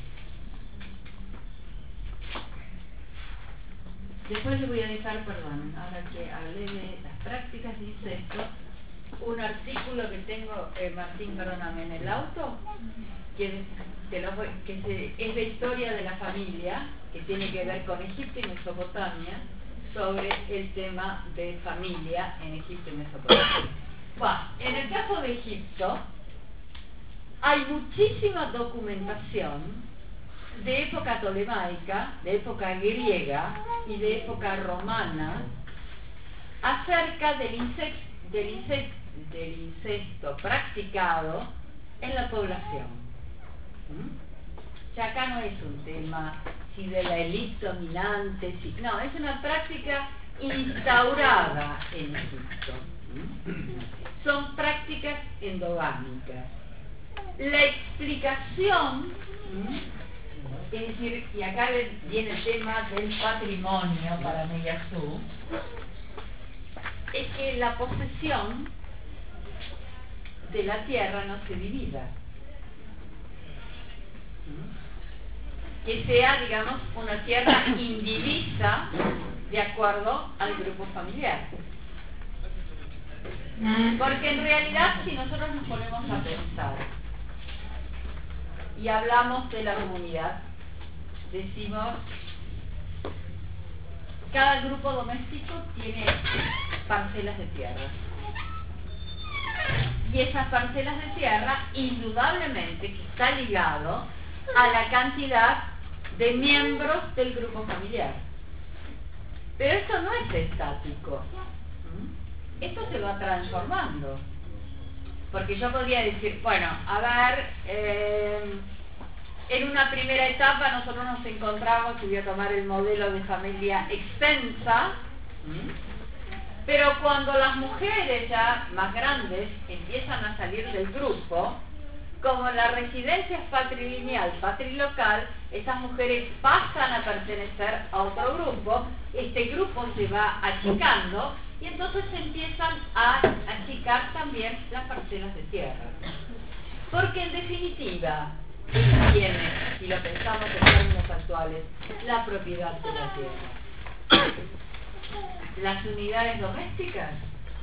después les voy a dejar, perdón, ahora que hablé de las prácticas de incesto, un artículo que tengo, eh, Martín, perdóname, en el auto, que, que, lo, que se, es de historia de la familia, que tiene que ver con Egipto y Mesopotamia, sobre el tema de familia en Egipto y Mesopotamia. Bueno, en el caso de Egipto, hay muchísima documentación de época tolemaica, de época griega y de época romana acerca del incesto, del incesto, del incesto practicado en la población. ¿Mm? Ya acá no es un tema si de la élite dominante, si, no, es una práctica instaurada en Egipto. ¿Mm? Son prácticas endogámicas. La explicación, es decir, y acá viene el tema del patrimonio para Meillassoux, es que la posesión de la tierra no se divida. Que sea, digamos, una tierra indivisa de acuerdo al grupo familiar. Porque en realidad, si nosotros nos ponemos a pensar y hablamos de la comunidad, decimos, cada grupo doméstico tiene parcelas de tierra. Y esas parcelas de tierra, indudablemente, que está ligado a la cantidad de miembros del grupo familiar. Pero esto no es estático. Esto se va transformando. Porque yo podría decir, bueno, a ver, eh, en una primera etapa nosotros nos encontramos, y voy a tomar el modelo de familia extensa, pero cuando las mujeres ya más grandes empiezan a salir del grupo, como la residencia es patrilineal, patrilocal, esas mujeres pasan a pertenecer a otro grupo, este grupo se va achicando y entonces se empiezan a achicar también las parcelas de tierra. Porque en definitiva, ¿quién tiene, si lo pensamos en términos actuales, la propiedad de la tierra? ¿Las unidades domésticas?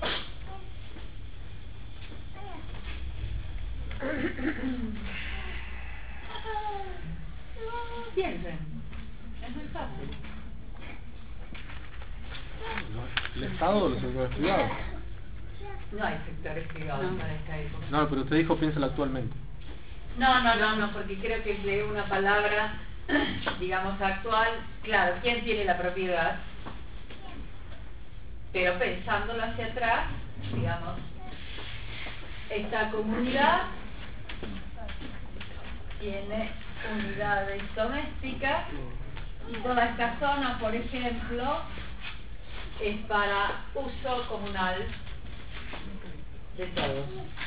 Piensen, es muy fácil. ¿El Estado o los sectores privados? No hay sectores privados para esta época. No, pero usted dijo piénselo actualmente. No, no, no, no, porque creo que es una palabra, digamos, actual. Claro, ¿quién tiene la propiedad? Pero pensándolo hacia atrás, digamos, esta comunidad tiene unidades domésticas y toda esta zona, por ejemplo, es para uso comunal de todos.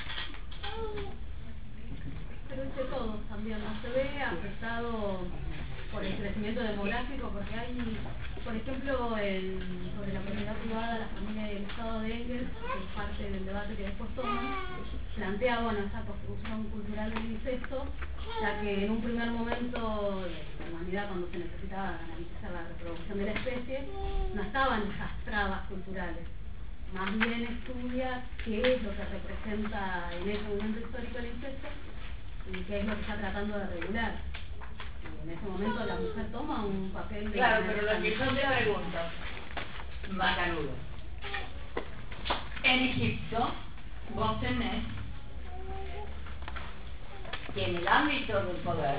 Pero es de todos también, ¿no se ve afectado por el crecimiento demográfico? Porque hay, por ejemplo, el, sobre la propiedad privada, la familia del Estado de Engels, que es parte del debate que después toman, plantea, bueno, esa construcción cultural del incesto, ya que en un primer momento de la humanidad, cuando se necesitaba analizar la reproducción de la especie, no estaban esas trabas culturales. Más bien estudia qué es lo que representa en ese momento histórico el incesto y qué es lo que está tratando de regular. Y en ese momento la mujer toma un papel de... Claro, pero lo que yo te pregunto, macanudo, en Egipto vos tenés que en el ámbito del poder,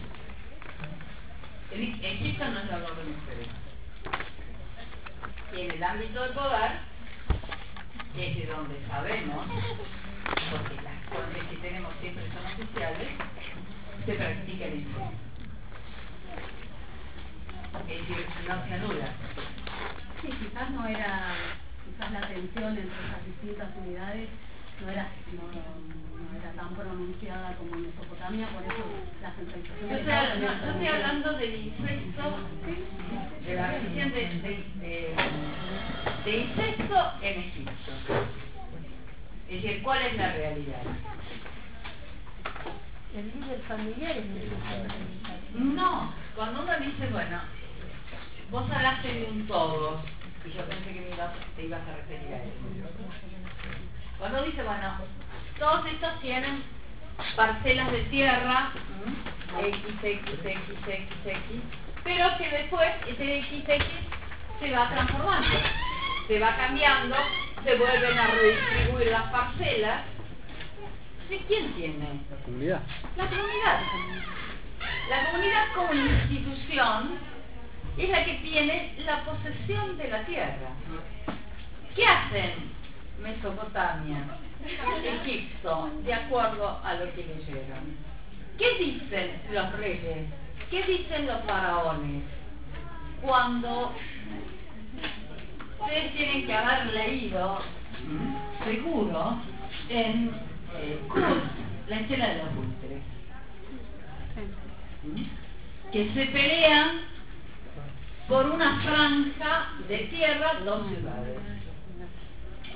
en Egipto no es la orden de mujeres, y en el ámbito del poder, que es de donde sabemos, porque las fuentes que tenemos siempre son oficiales, se practica el incesto. Es decir, no se anula. Sí, quizás no era, quizás la tensión entre esas distintas unidades no era, no, no era tan pronunciada como en Mesopotamia, por eso la centralización... O sea, no, yo estoy hablando del incesto, de la religión de, de, de, de incesto en Egipto. Es decir, ¿cuál es la realidad? El líder familiar es necesario. No, cuando uno dice, bueno, vos hablaste de un todo, y yo pensé que me ibas, te ibas a referir a eso. Cuando dice, bueno, todos estos tienen parcelas de tierra, X, X, X, X, X, pero que después ese X, X se va transformando, se va cambiando, se vuelven a redistribuir las parcelas. ¿De quién tiene? La comunidad. La comunidad. La comunidad como institución es la que tiene la posesión de la tierra. ¿Qué hacen Mesopotamia, Egipto, de acuerdo a lo que leyeron? ¿Qué dicen los reyes? ¿Qué dicen los faraones? Cuando ustedes tienen que haber leído, seguro, en eh, Kut, la escena de los buitres, que se pelean por una franja de tierra, dos ciudades.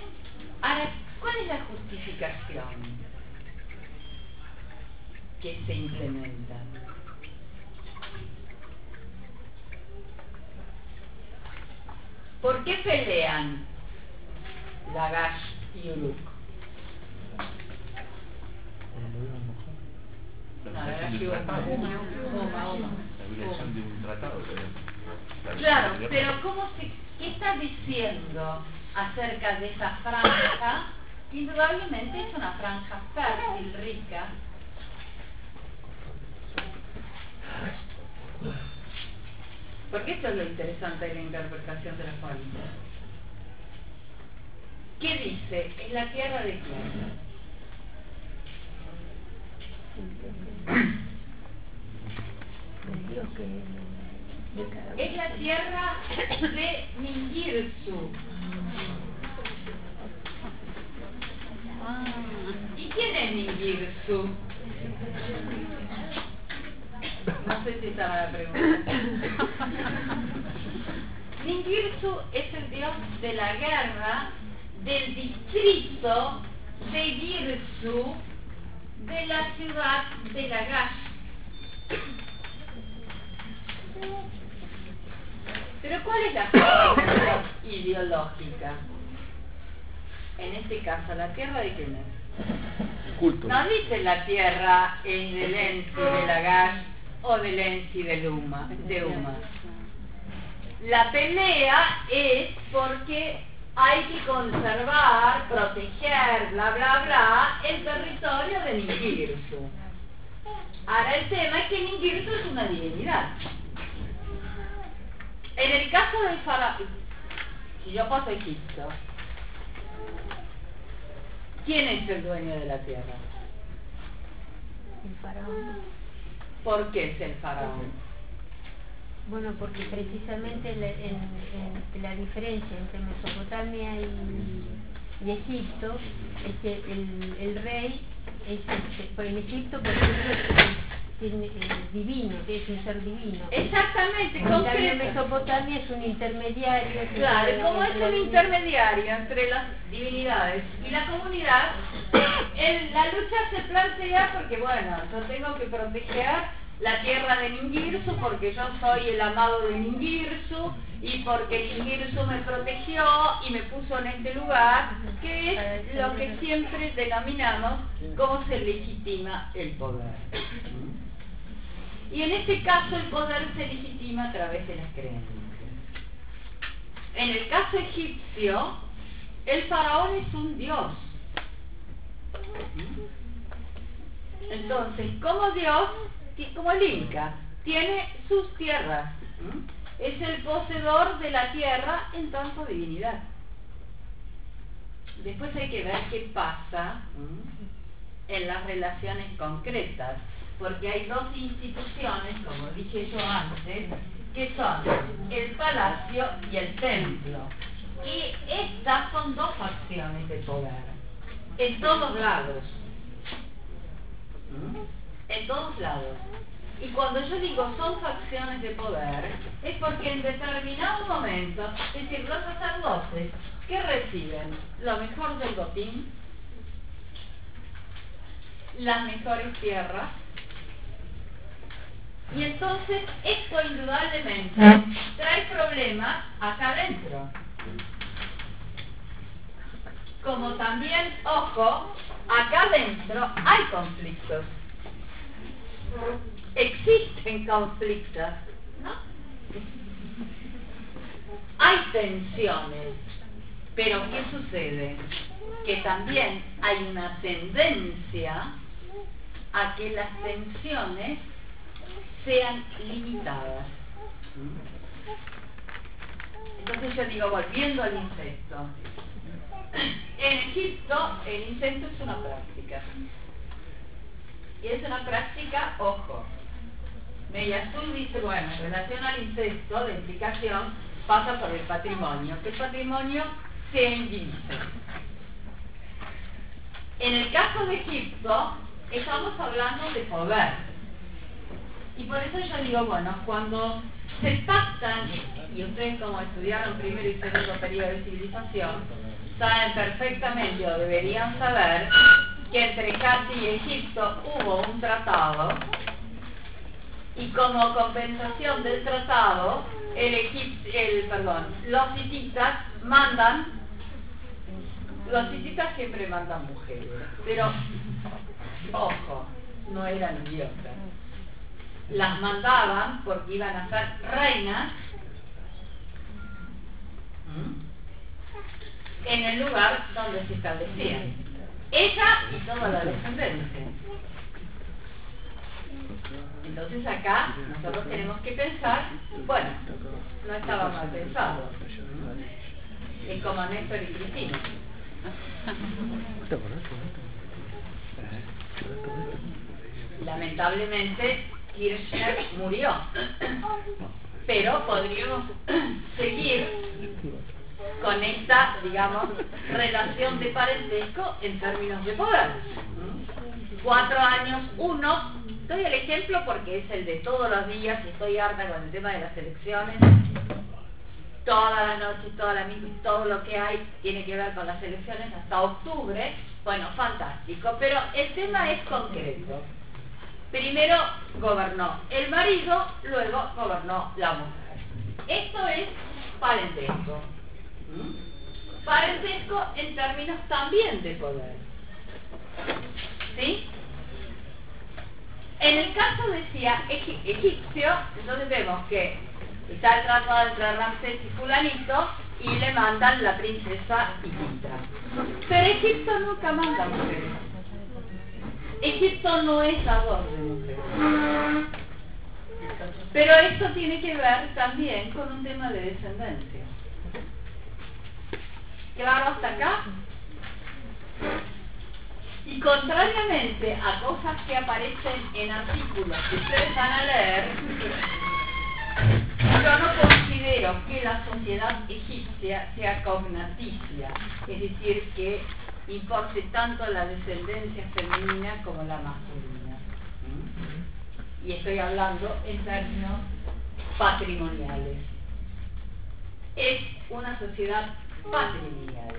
la justificación que se implementa? ¿Por qué pelean Lagash y Uruk? La No, violación de un Lagash y tratado. Uruk. Uma, Uma. La violación de un tratado. La Claro, violación de- pero ¿cómo se, ¿qué está diciendo acerca de esa franja? Indudablemente es una franja fértil, rica. Porque esto es lo interesante de la interpretación de la política. ¿Qué dice? ¿Es la tierra de quién? El Dios que de cada uno. Es la tierra de Ningirsu. ¿Y quién es Ningirsu? No sé si estaba la pregunta. Ningirsu es el dios de la guerra del distrito de Girsu de la ciudad de Lagash. Pero ¿cuál es la forma ideológica? En este caso, ¿la tierra de quién es? Culto. No dice la tierra es del Ensi de Lagash o del Ensi de Uma, de Uma. La pelea es porque hay que conservar, proteger, bla bla bla, el territorio de Ningirsu. Ahora el tema es que Ningirsu es una divinidad. En el caso del faraón, si yo paso a Egipto, ¿quién es el dueño de la tierra? El faraón. ¿Por qué es el faraón? Bueno, porque precisamente la, en, en, la diferencia entre Mesopotamia y, y Egipto es que el, el rey es, este, por en Egipto, por ejemplo, es, es, es divino, es un ser divino. Exactamente, En cambio, concreto. Mesopotamia es un intermediario. Claro, entre- como es entre un los- intermediario entre las divinidades y la comunidad, el- la lucha se plantea porque, bueno, yo tengo que proteger la tierra de Ningirsu porque yo soy el amado de Ningirsu y porque Ningirsu me protegió y me puso en este lugar, que es lo que siempre denominamos cómo se legitima el poder. Y en este caso el poder se legitima a través de las creencias. En el caso egipcio, el faraón es un dios. Entonces, como dios, como el Inca, tiene sus tierras. Es el poseedor de la tierra en tanto divinidad. Después hay que ver qué pasa en las relaciones concretas, porque hay dos instituciones, como dije yo antes, que son el palacio y el templo. Y estas son dos facciones de poder, en todos lados. En todos lados. Y cuando yo digo son facciones de poder, es porque en determinado momento, es decir, los sacerdotes que reciben lo mejor del botín, las mejores tierras, y entonces esto indudablemente trae problemas acá adentro. Como también, ojo, acá adentro hay conflictos. Existen conflictos, ¿no? Hay tensiones, pero ¿qué sucede? Que también hay una tendencia a que las tensiones sean limitadas. Entonces yo digo, volviendo al incesto, en Egipto el incesto es una práctica. Y es una práctica, ojo. Meyazul dice, bueno, en relación al incesto, de implicación, pasa por el patrimonio, que el patrimonio se endivise. En el caso de Egipto, estamos hablando de poder. Y por eso yo digo, bueno, cuando se pactan, y ustedes como estudiaron primero y segundo periodo de civilización, saben perfectamente o deberían saber que entre Casi y Egipto hubo un tratado y como compensación del tratado el Egip- el perdón, los hititas mandan, los hititas siempre mandan mujeres, pero ojo, no eran idiotas, las mandaban porque iban a ser reinas en el lugar donde se establecían, ella y toda la descendencia. Entonces acá nosotros tenemos que pensar, bueno, no estaba mal pensado, es como Néstor y Cristina. Lamentablemente Kirchner murió, pero podríamos seguir con esta, digamos, relación de parentesco en términos de poder. Cuatro años, uno, doy el ejemplo porque es el de todos los días y estoy harta con el tema de las elecciones. Todas las noches, toda la misma, todo lo que hay tiene que ver con las elecciones hasta octubre. Bueno, fantástico, pero el tema es concreto. Primero gobernó el marido, luego gobernó la mujer. Esto es parentesco. ¿Mm? Parentesco en términos también de poder. ¿Sí? En el caso decía egi- egipcio, entonces vemos que está el tratado entre Ramsés y fulanito y le mandan la princesa hitita. Pero Egipto nunca manda mujeres. Egipto no es dador de mujeres. Pero esto tiene que ver también con un tema de descendencia. ¿Claro hasta acá? Y contrariamente a cosas que aparecen en artículos que ustedes van a leer, yo no considero que la sociedad egipcia sea cognaticia, es decir, que importe tanto la descendencia femenina como la masculina. ¿Mm? Y estoy hablando en términos patrimoniales. Es una sociedad patrimonial.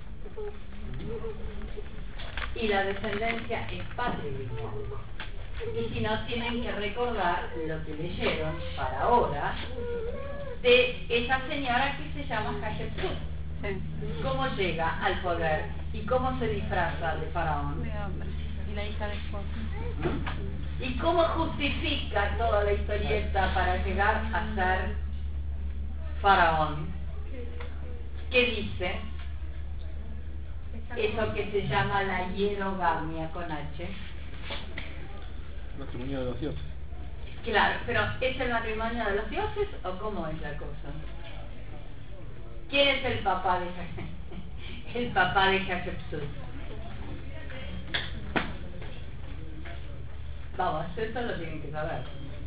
Y la descendencia es patrilineal. Y si no, tienen que recordar lo que leyeron para ahora de esa señora que se llama Hatshepsut. Cómo llega al poder y cómo se disfraza de faraón. Y la hija de esposa. Y cómo justifica toda la historieta para llegar a ser faraón. ¿Qué dice? Eso que se llama la hierogamia con H. Matrimonio de los dioses. Claro, pero ¿es el matrimonio de los dioses o cómo es la cosa? ¿Quién es el papá de Hatshepsut? El papá de Hatshepsut. Vamos, esto lo tienen que saber.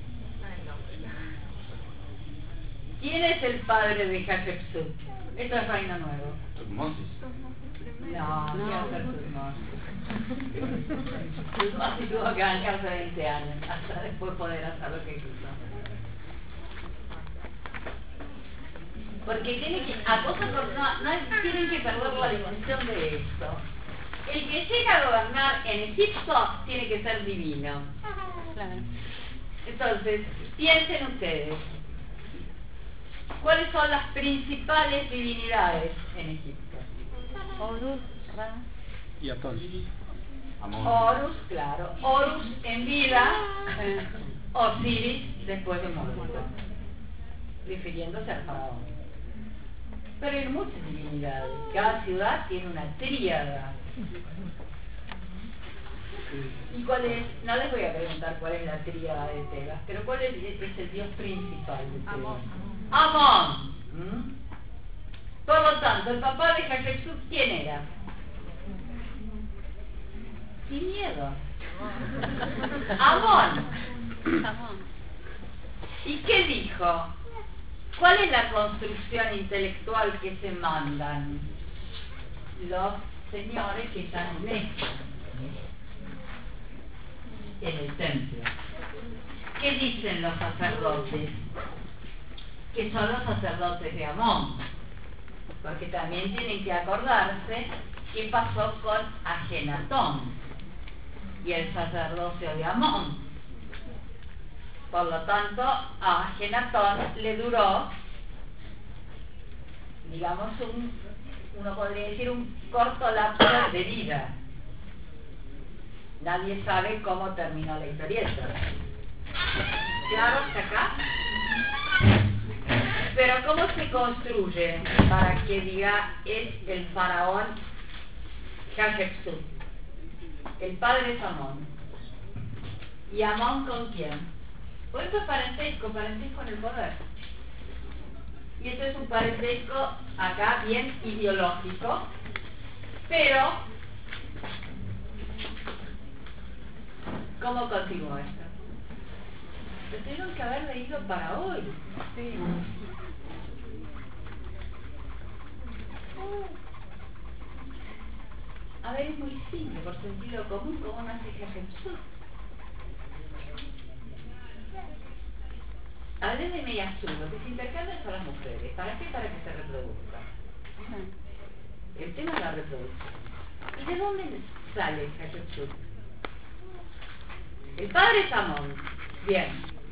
¿Quién es el padre de Hatshepsut? Esto es Reino Nuevo. Tutmosis. No, no iba a ser Tutmosis. Tutmosis tuvo que bancarse veinte años hasta después poder hacer lo que quiso. Porque tiene que, a cosas por, no, no tienen que perder la dimensión de esto. El que llega a gobernar en Egipto tiene que ser divino. Claro. Entonces, piensen ustedes, ¿cuáles son las principales divinidades en Egipto? Horus, Ra. Y Atón. Amón. Horus, claro. Horus en vida, eh, Osiris después de muerto, refiriéndose al faraón. Pero hay muchas divinidades. Cada ciudad tiene una tríada. ¿Y cuál es? No les voy a preguntar cuál es la tríada de Tebas, pero cuál es, es el dios principal de Tebas. Amón. Amón. ¿Mm? Por lo tanto, el papá de Hatshepsut, ¿quién era? Sin miedo. Amón. Amón. ¿Y qué dijo? ¿Cuál es la construcción intelectual que se mandan los señores que están en esto? En el templo. ¿Qué dicen los sacerdotes? Que son los sacerdotes de Amón. porque también tienen que acordarse qué pasó con Ajenatón y el sacerdocio de Amón. Por lo tanto, a Ajenatón le duró, digamos, un, uno podría decir un corto lapso de vida. Nadie sabe cómo terminó la historieta. ¿Claro hasta acá? Pero ¿cómo se construye para que diga es el faraón Hatshepsut? El padre es Amón. ¿Y Amón con quién? Por eso es parentesco, parentesco en el poder. Y esto es un parentesco acá bien ideológico, pero ¿cómo continúa esto? Lo tuvieron que haber leído para hoy. Sí. A ver, es muy simple, por sentido común, ¿cómo nace Hatshepsut? Hablé de Meyazú, lo que se intercambian son las mujeres. ¿Para qué? Para que se reproduzcan. El tema es la reproducción. ¿Y de dónde sale Hatshepsut? El padre es Amón. Bien.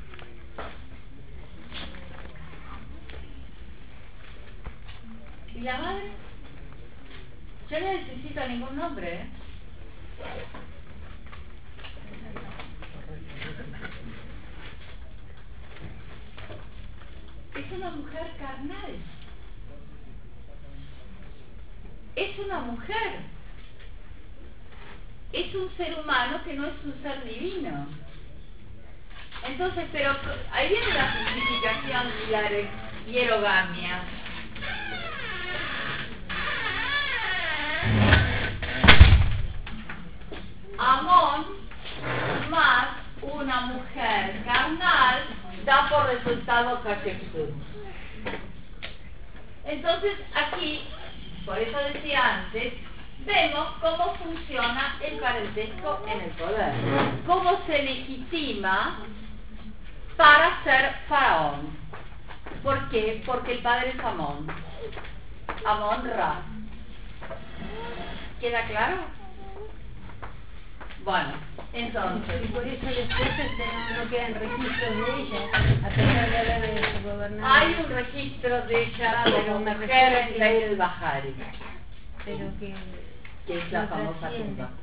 ¿Y la madre? Yo no necesito ningún nombre, ¿eh? Es una mujer carnal. Es una mujer. Es un ser humano que no es un ser divino. Entonces, pero ahí viene la justificación y la hierogamia. Amón más una mujer carnal da por resultado Hatshepsut. Entonces aquí, por eso decía antes, vemos cómo funciona el parentesco en el poder, cómo se legitima para ser faraón. ¿Por qué? Porque el padre es Amón, Amón-Ra. ¿Queda claro? Bueno, entonces... Y por eso después este, no, no quedan registros de ella, a pesar de haber gobernado. Hay un registro de ella como mujer en Leil el-Bahari, pero que... que es la no famosa trasciende, tumba.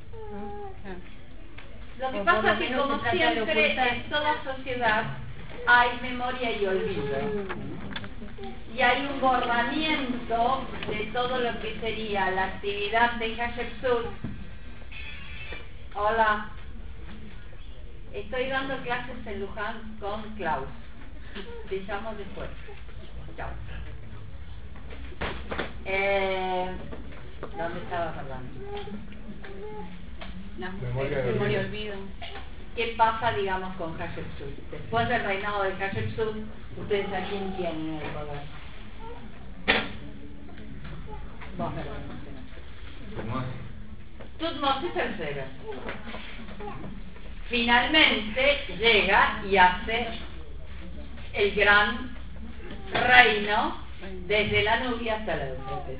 ¿no? Lo que O por pasa lo es que menos como se trata de siempre ocultar. en toda sociedad hay memoria y olvido. Y hay un borramiento de todo lo que sería la actividad de Hatshepsut. Hola. Estoy dando clases en Luján con Klaus. Te llamo después. Chao. Eh, ¿Dónde estaba hablando? Las Memoria mujeres, y memoria y olvido. olvido. ¿Qué pasa, digamos, con Hatshepsut? Después del reinado de Hatshepsut, ¿ustedes a quién tienen en el poder? Vos me lo mencionaste. Tutmosis tercero. Finalmente llega y hace el gran reino desde la Nubia hasta la Éufrates.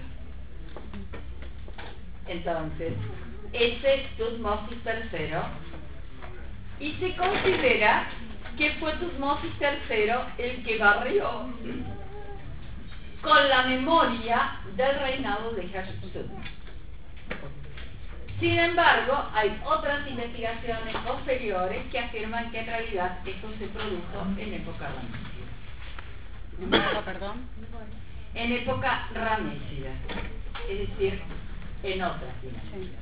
Entonces, ese es Tutmosis tercero y se considera que fue Tutmosis tercero el que barrió con la memoria del reinado de Hatshepsut. Sin embargo, hay otras investigaciones posteriores que afirman que en realidad esto se produjo en época ramésida. ¿En época, perdón? En época ramésida, es decir, en otras dinastías.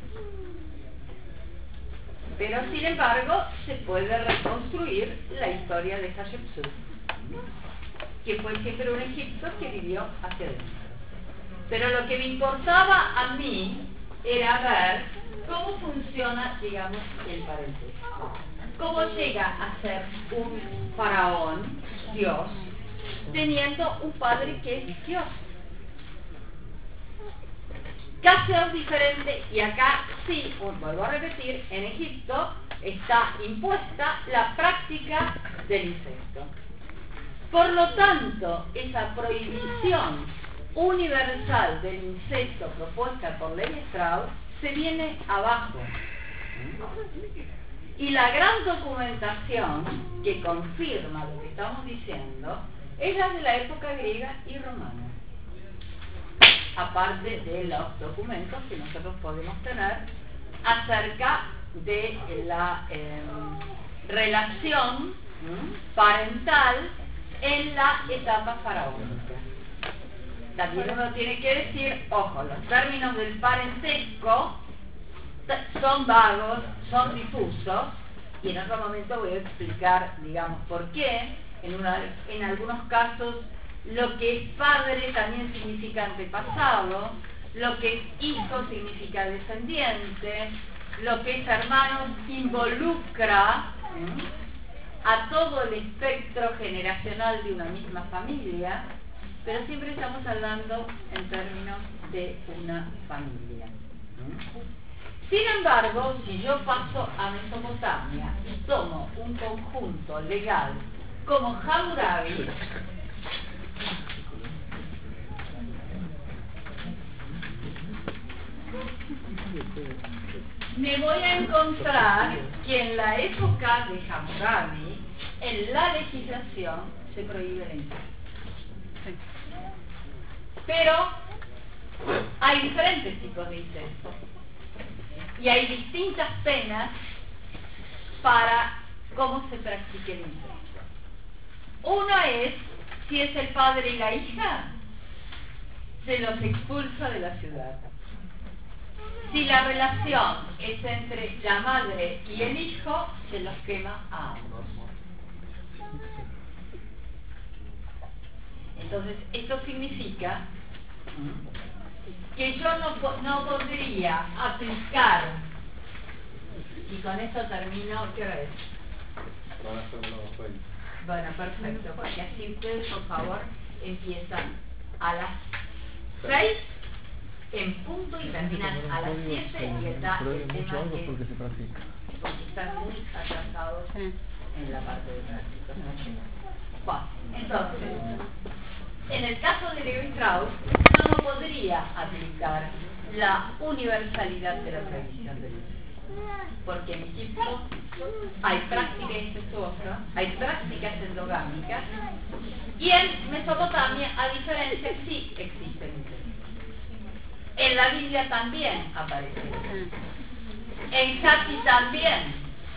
Pero sin embargo, se puede reconstruir la historia de Hatshepsut, que fue siempre un Egipto que vivió hacia adentro. Pero lo que me importaba a mí era ver cómo funciona, digamos, el parentesco. Cómo llega a ser un faraón, Dios, teniendo un padre que es Dios. Casi es diferente, y acá sí, vuelvo a repetir, en Egipto está impuesta la práctica del incesto. Por lo tanto, esa prohibición universal del incesto propuesta por Levi Strauss se viene abajo. Y la gran documentación que confirma lo que estamos diciendo es la de la época griega y romana, aparte de los documentos que nosotros podemos tener acerca de la eh, relación ¿m? parental en la etapa faraónica. También uno tiene que decir, ojo, los términos del parentesco son vagos, son difusos, y en otro momento voy a explicar, digamos, por qué. En, una, en algunos casos lo que es padre también significa antepasado, lo que es hijo significa descendiente, lo que es hermano involucra ¿eh? a todo el espectro generacional de una misma familia, pero siempre estamos hablando en términos de una familia. ¿eh? Sin embargo, si yo paso a Mesopotamia y tomo un conjunto legal como Hammurabi, me voy a encontrar que en la época de Hammurabi, en la legislación se prohíbe el incesto. Pero hay diferentes tipos de incesto. Y hay distintas penas para cómo se practique el incesto. Uno es, si es el padre y la hija, se los expulsa de la ciudad. Si la relación es entre la madre y el hijo, se los quema a ambos. Entonces, esto significa que yo no, no podría aplicar, y con esto termino, ¿qué hora es? Bueno, perfecto, porque así ustedes, por favor, empiezan a las seis en punto y terminan a las siete, y está el tema que porque se practica. porque están muy atrasados en la parte de práctica. Bueno, entonces, en el caso de Levi Strauss, yo no podría aplicar la universalidad de la tradición del incesto, porque en Egipto hay prácticas incestuosas, hay prácticas endogámicas, y en Mesopotamia, a diferencia, sí existe el incesto. En la Biblia también aparece. En Chati también.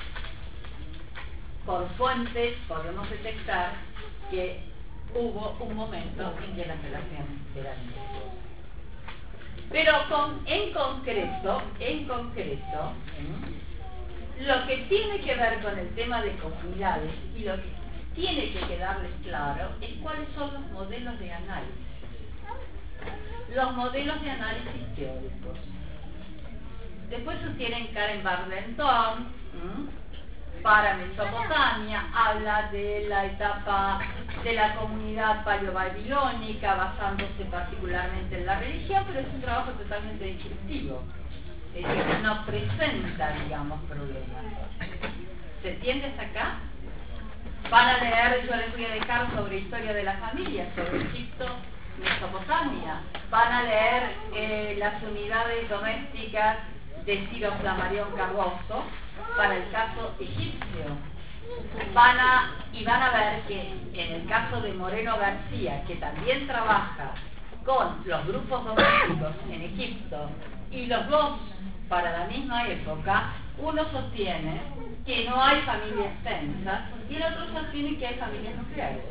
Por fuentes podemos detectar que hubo un momento en que las relaciones eran incestuosas. Pero con, en concreto, en concreto, ¿eh? lo que tiene que ver con el tema de comunidades y lo que tiene que quedarles claro es cuáles son los modelos de análisis. Los modelos de análisis teóricos. Después sostienen Karen Bardenton, ¿eh? para Mesopotamia, habla de la etapa de la comunidad paleobabilónica, basándose particularmente en la religión, pero es un trabajo totalmente descriptivo, es decir, no presenta, digamos, problemas. ¿Se entiende hasta acá? Van a leer, yo les voy a dejar sobre historia de la familia, sobre Egipto, Mesopotamia, van a leer eh, las unidades domésticas de Ciro Flammarion Cardoso para el caso egipcio. Van a, y van a ver que en el caso de Moreno García, que también trabaja con los grupos domésticos en Egipto, y los dos para la misma época, uno sostiene que no hay familia extensa y el otro sostiene que hay familias nucleares.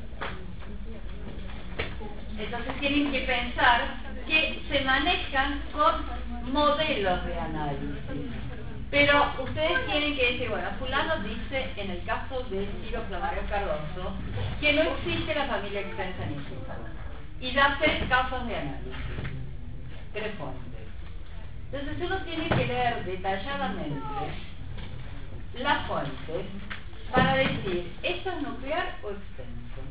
Entonces tienen que pensar que se manejan con modelos de análisis. Pero ustedes tienen que decir, bueno, fulano dice en el caso de Ciro Flammarion Cardoso que no existe la familia extensa en Egipto. Y da tres casos de análisis, tres fuentes. Entonces uno tiene que leer detalladamente las fuentes para decir, ¿esto es nuclear o extenso?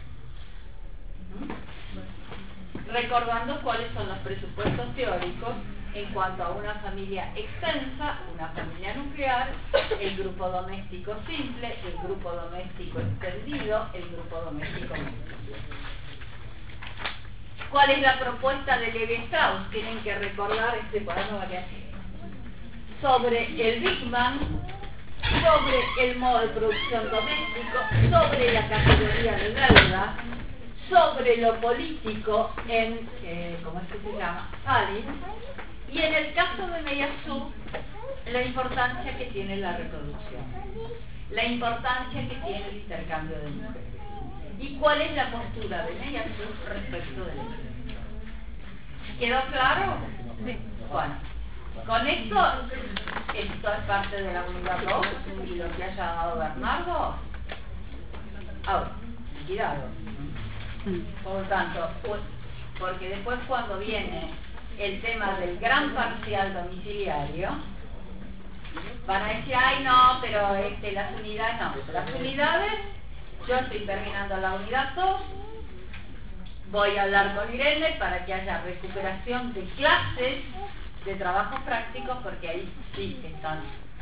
¿Mm? Recordando cuáles son los presupuestos teóricos en cuanto a una familia extensa, una familia nuclear, el grupo doméstico simple, el grupo doméstico extendido, el grupo doméstico múltiple. ¿Cuál es la propuesta de Levi Strauss? Tienen que recordar este cuaderno que hace. Sobre el Big Bang, sobre el modo de producción doméstico, sobre la categoría de deuda, sobre lo político en, eh, ¿cómo es que se llama? Stalin, y en el caso de Meillassoux, la importancia que tiene la reproducción, la importancia que tiene el intercambio de mujeres. ¿Y cuál es la postura de Meillassoux respecto de la mujer? ¿Quedó claro? Sí. Bueno, con esto, esto es parte de la unidad dos y lo que haya dado Bernardo. Ahora, cuidado. Por lo tanto, porque después cuando viene el tema del gran parcial domiciliario, van a decir, ay no, pero este, las unidades no. Las unidades, yo estoy terminando la unidad dos, voy a hablar con Irene para que haya recuperación de clases de trabajos prácticos, porque ahí sí están.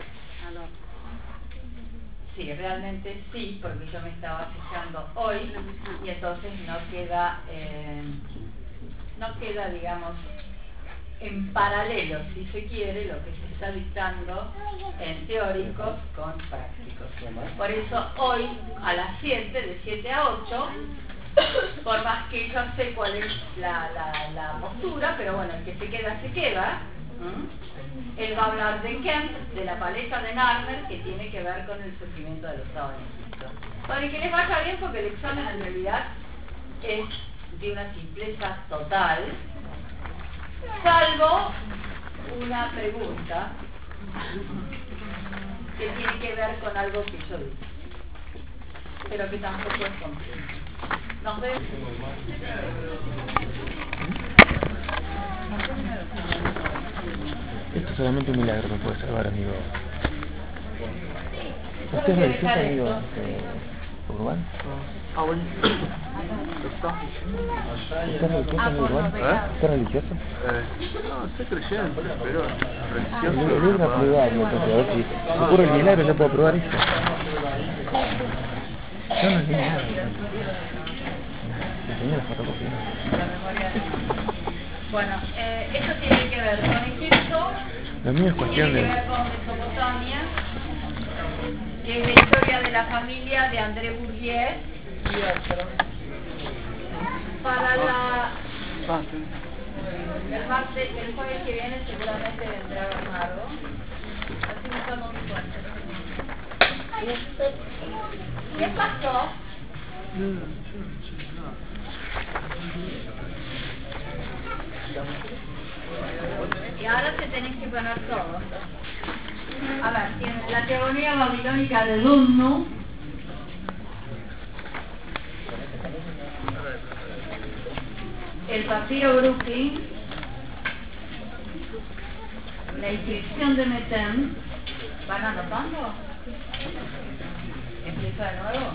Sí, realmente sí, porque yo me estaba fijando hoy y entonces no queda, eh, no queda, digamos, en paralelo, si se quiere, lo que se está dictando en teóricos con prácticos. Por eso hoy a las siete, de siete a ocho, por más que yo sé cuál es la, la, la postura, pero bueno, el que se queda, se queda. ¿Mm? Él va a hablar de Kemp, de la paleta de Narmer, que tiene que ver con el surgimiento del Estado en Egipto. Para que les vaya bien, porque el examen en realidad es de una simpleza total, salvo una pregunta que tiene que ver con algo que yo dije, pero que tampoco es complejo. ¿Nos vemos? Esto solamente un milagro me puede salvar, amigo. Solo ¿Usted es quiero religioso, dejar amigo? esto. Eh, ¿Urbano? Ah, bueno. ¿Está? ¿Usted es religioso, amigo Urbano? ¿Eh? ¿Usted es religioso? Eh, no, soy creyente, pero El religioso. libro a probar, ¿no? Porque a ver si ocurre el milagro, yo puedo probar eso. Yo no leí nada. Me enseñó la fotocopia. Bueno, eh, esto tiene que ver con Egipto, Lo mío es tiene cuestión que de... ver con Mesopotamia, que es la historia de la familia de André Bourdieu y otros. Para la... El martes, el jueves que viene seguramente vendrá Bernardo. Así me estamos fuertes. ¿Qué pasó? Y ahora se tenés que poner todo. A ver, tiene la teoría babilónica de Dumnu. El papiro Brooklyn. La inscripción de Metem. ¿Van anotando? ¿Empieza de nuevo?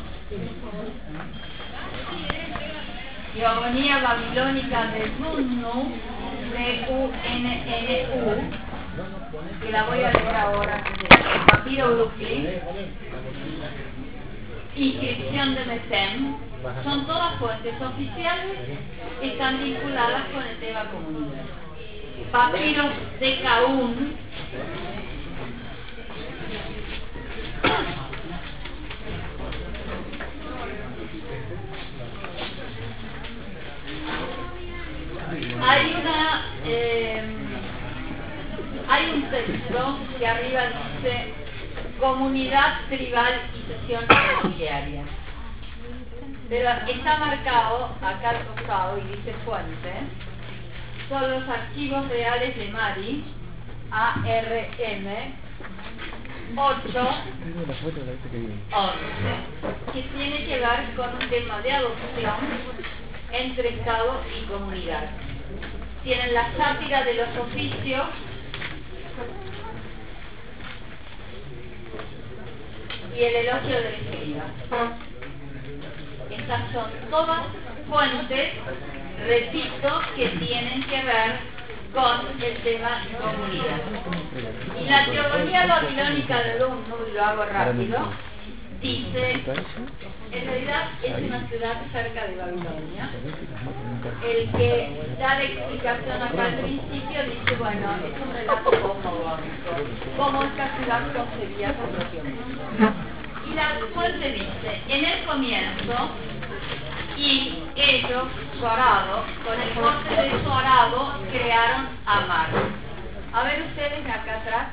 Teogonía babilónica de Dumnu, D U N N U, que la voy a leer ahora. Papiro Brooklyn, inscripción de Metem, son todas fuentes oficiales que están vinculadas con el tema comunidad. Papiros de Caún, hay una eh, hay un texto que arriba dice comunidad tribal y sesión inmobiliaria, pero está marcado acá al costado y dice fuente, son los archivos reales de Mari, A R M ocho once, que tiene que ver con un tema de adopción entre Estado y comunidad. Tienen la sátira de los oficios, y el elogio del escriba. Estas son todas fuentes, repito, que tienen que ver con el tema comunidad. Y la teogonía babilónica de Dumnu, y lo hago rápido, dice, en realidad es una ciudad cerca de Babilonia. El que da la explicación acá al principio dice, bueno, es un relato cosmogónico, cómo esta ciudad concebía su propio mundo. Y la fuente dice, en el comienzo, y ellos, su arado, con el corte de su arado, crearon a Mar. A ver ustedes acá atrás.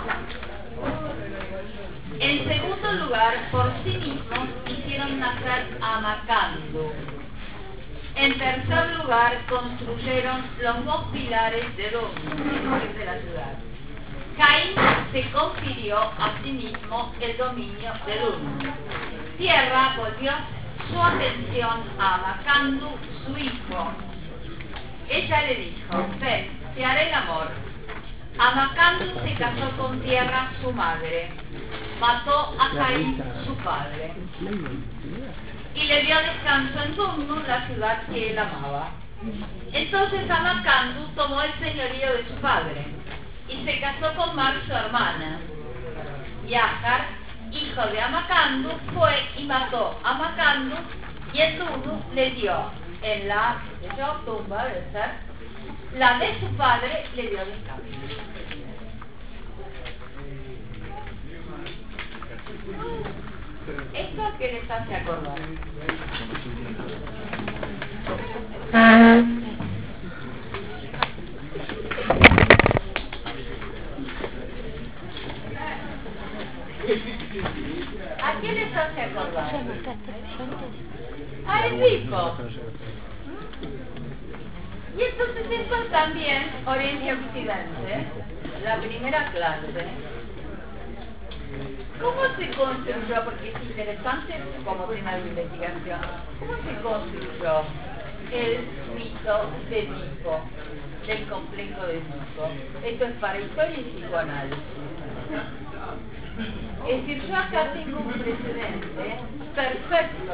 En segundo lugar, por sí mismos hicieron nacer a Macandu. En tercer lugar, construyeron los dos pilares de Dum, de la ciudad. Caín se confirió a sí mismo el dominio de Dum. Tierra volvió su atención a Macandu, su hijo. Ella le dijo, ven, te haré el amor. Amacandu se casó con Tierra, su madre. Mató a Caín, su padre. Y le dio descanso en Dumnum, la ciudad que él amaba. Entonces Amacandu tomó el señorío de su padre y se casó con Mar, su hermana. Yahar, hijo de Amacandu, fue y mató a Amacandu, y en Dumnum le dio en la de yo, tumba de ser, la de su padre le dio descanso. ¿Esto a qué les hace acordar? ¿A qué les hace acordar? A Edipo. Y entonces esto también, Oriente y Occidente, la primera clase. ¿Cómo se construyó? Porque es interesante como tema de investigación. ¿Cómo se construyó el mito de Edipo, del complejo de Edipo? Esto es para historia y psicoanálisis. Es decir, yo acá tengo un precedente perfecto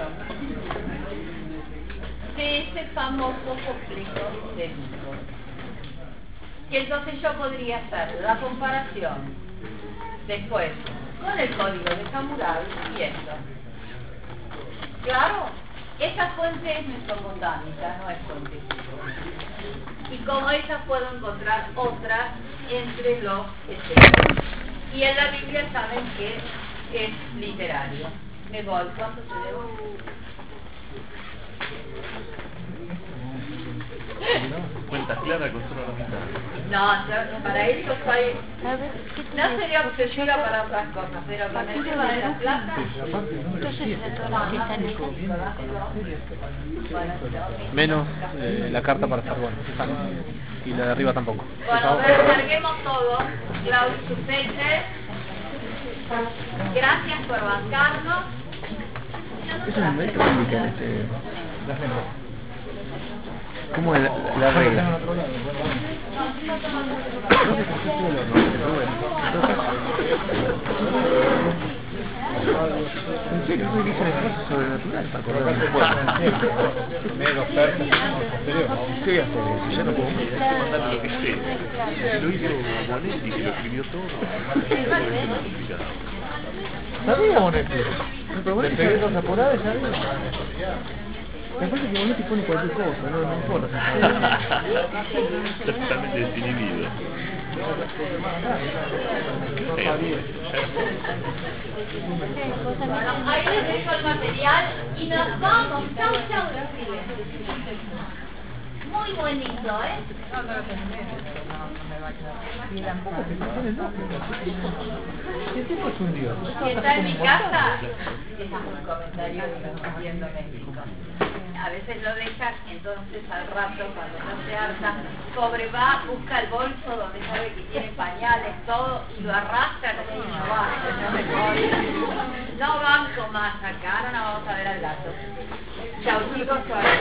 de ese famoso complejo de Edipo. Y entonces yo podría hacer la comparación después con el código de Hammurabi y esto. Claro, esta fuente es mesopotámica, no es fuente. Y como esa puedo encontrar otras entre los escritos. Y en la Biblia saben que es literario. Me voy, ¿cuánto te debo? Cuentas claras con solo la mitad. No, yo, para eso soy... No sería obsesiva para otras cosas, pero con el tema de la plata... Menos eh, la carta para estar bueno. Y la de arriba tampoco. Bueno, recarguemos todo. Claudio Supete. Gracias por bancarnos. Eso es muy complicado, este... ¿Cómo es la, la regla? ¿En serio? ¿No dicen esfuerzo sobrenatural para acordarme? Menos persas, posterior. ¿Qué voy a hacer? Si ya no puedo. Hay que mandarle lo que esté. Si lo hizo Bonetti, que lo escribió todo, es complicado. ¿Sabía Bonetti? Pero Bonetti sabía dos apuradas, ¿sabía? Me parece que Bonetti pone cualquier cosa, no, no importa. Está totalmente desinhibido. Bueno, ahí les dejo el material y nos vamos. Chau, chau, muy bonito, ¿eh? Y tampoco se pone loco. ¿Qué tipo es un dios? Si está en mi casa, es un comentario viendo México. A veces lo dejan, entonces al rato, cuando no se harta, pobre va, busca el bolso donde sabe que tiene pañales, todo, y lo arrastra así, no va, no me voy. No banco más acá, ahora no vamos a ver al gato. Chau chicos,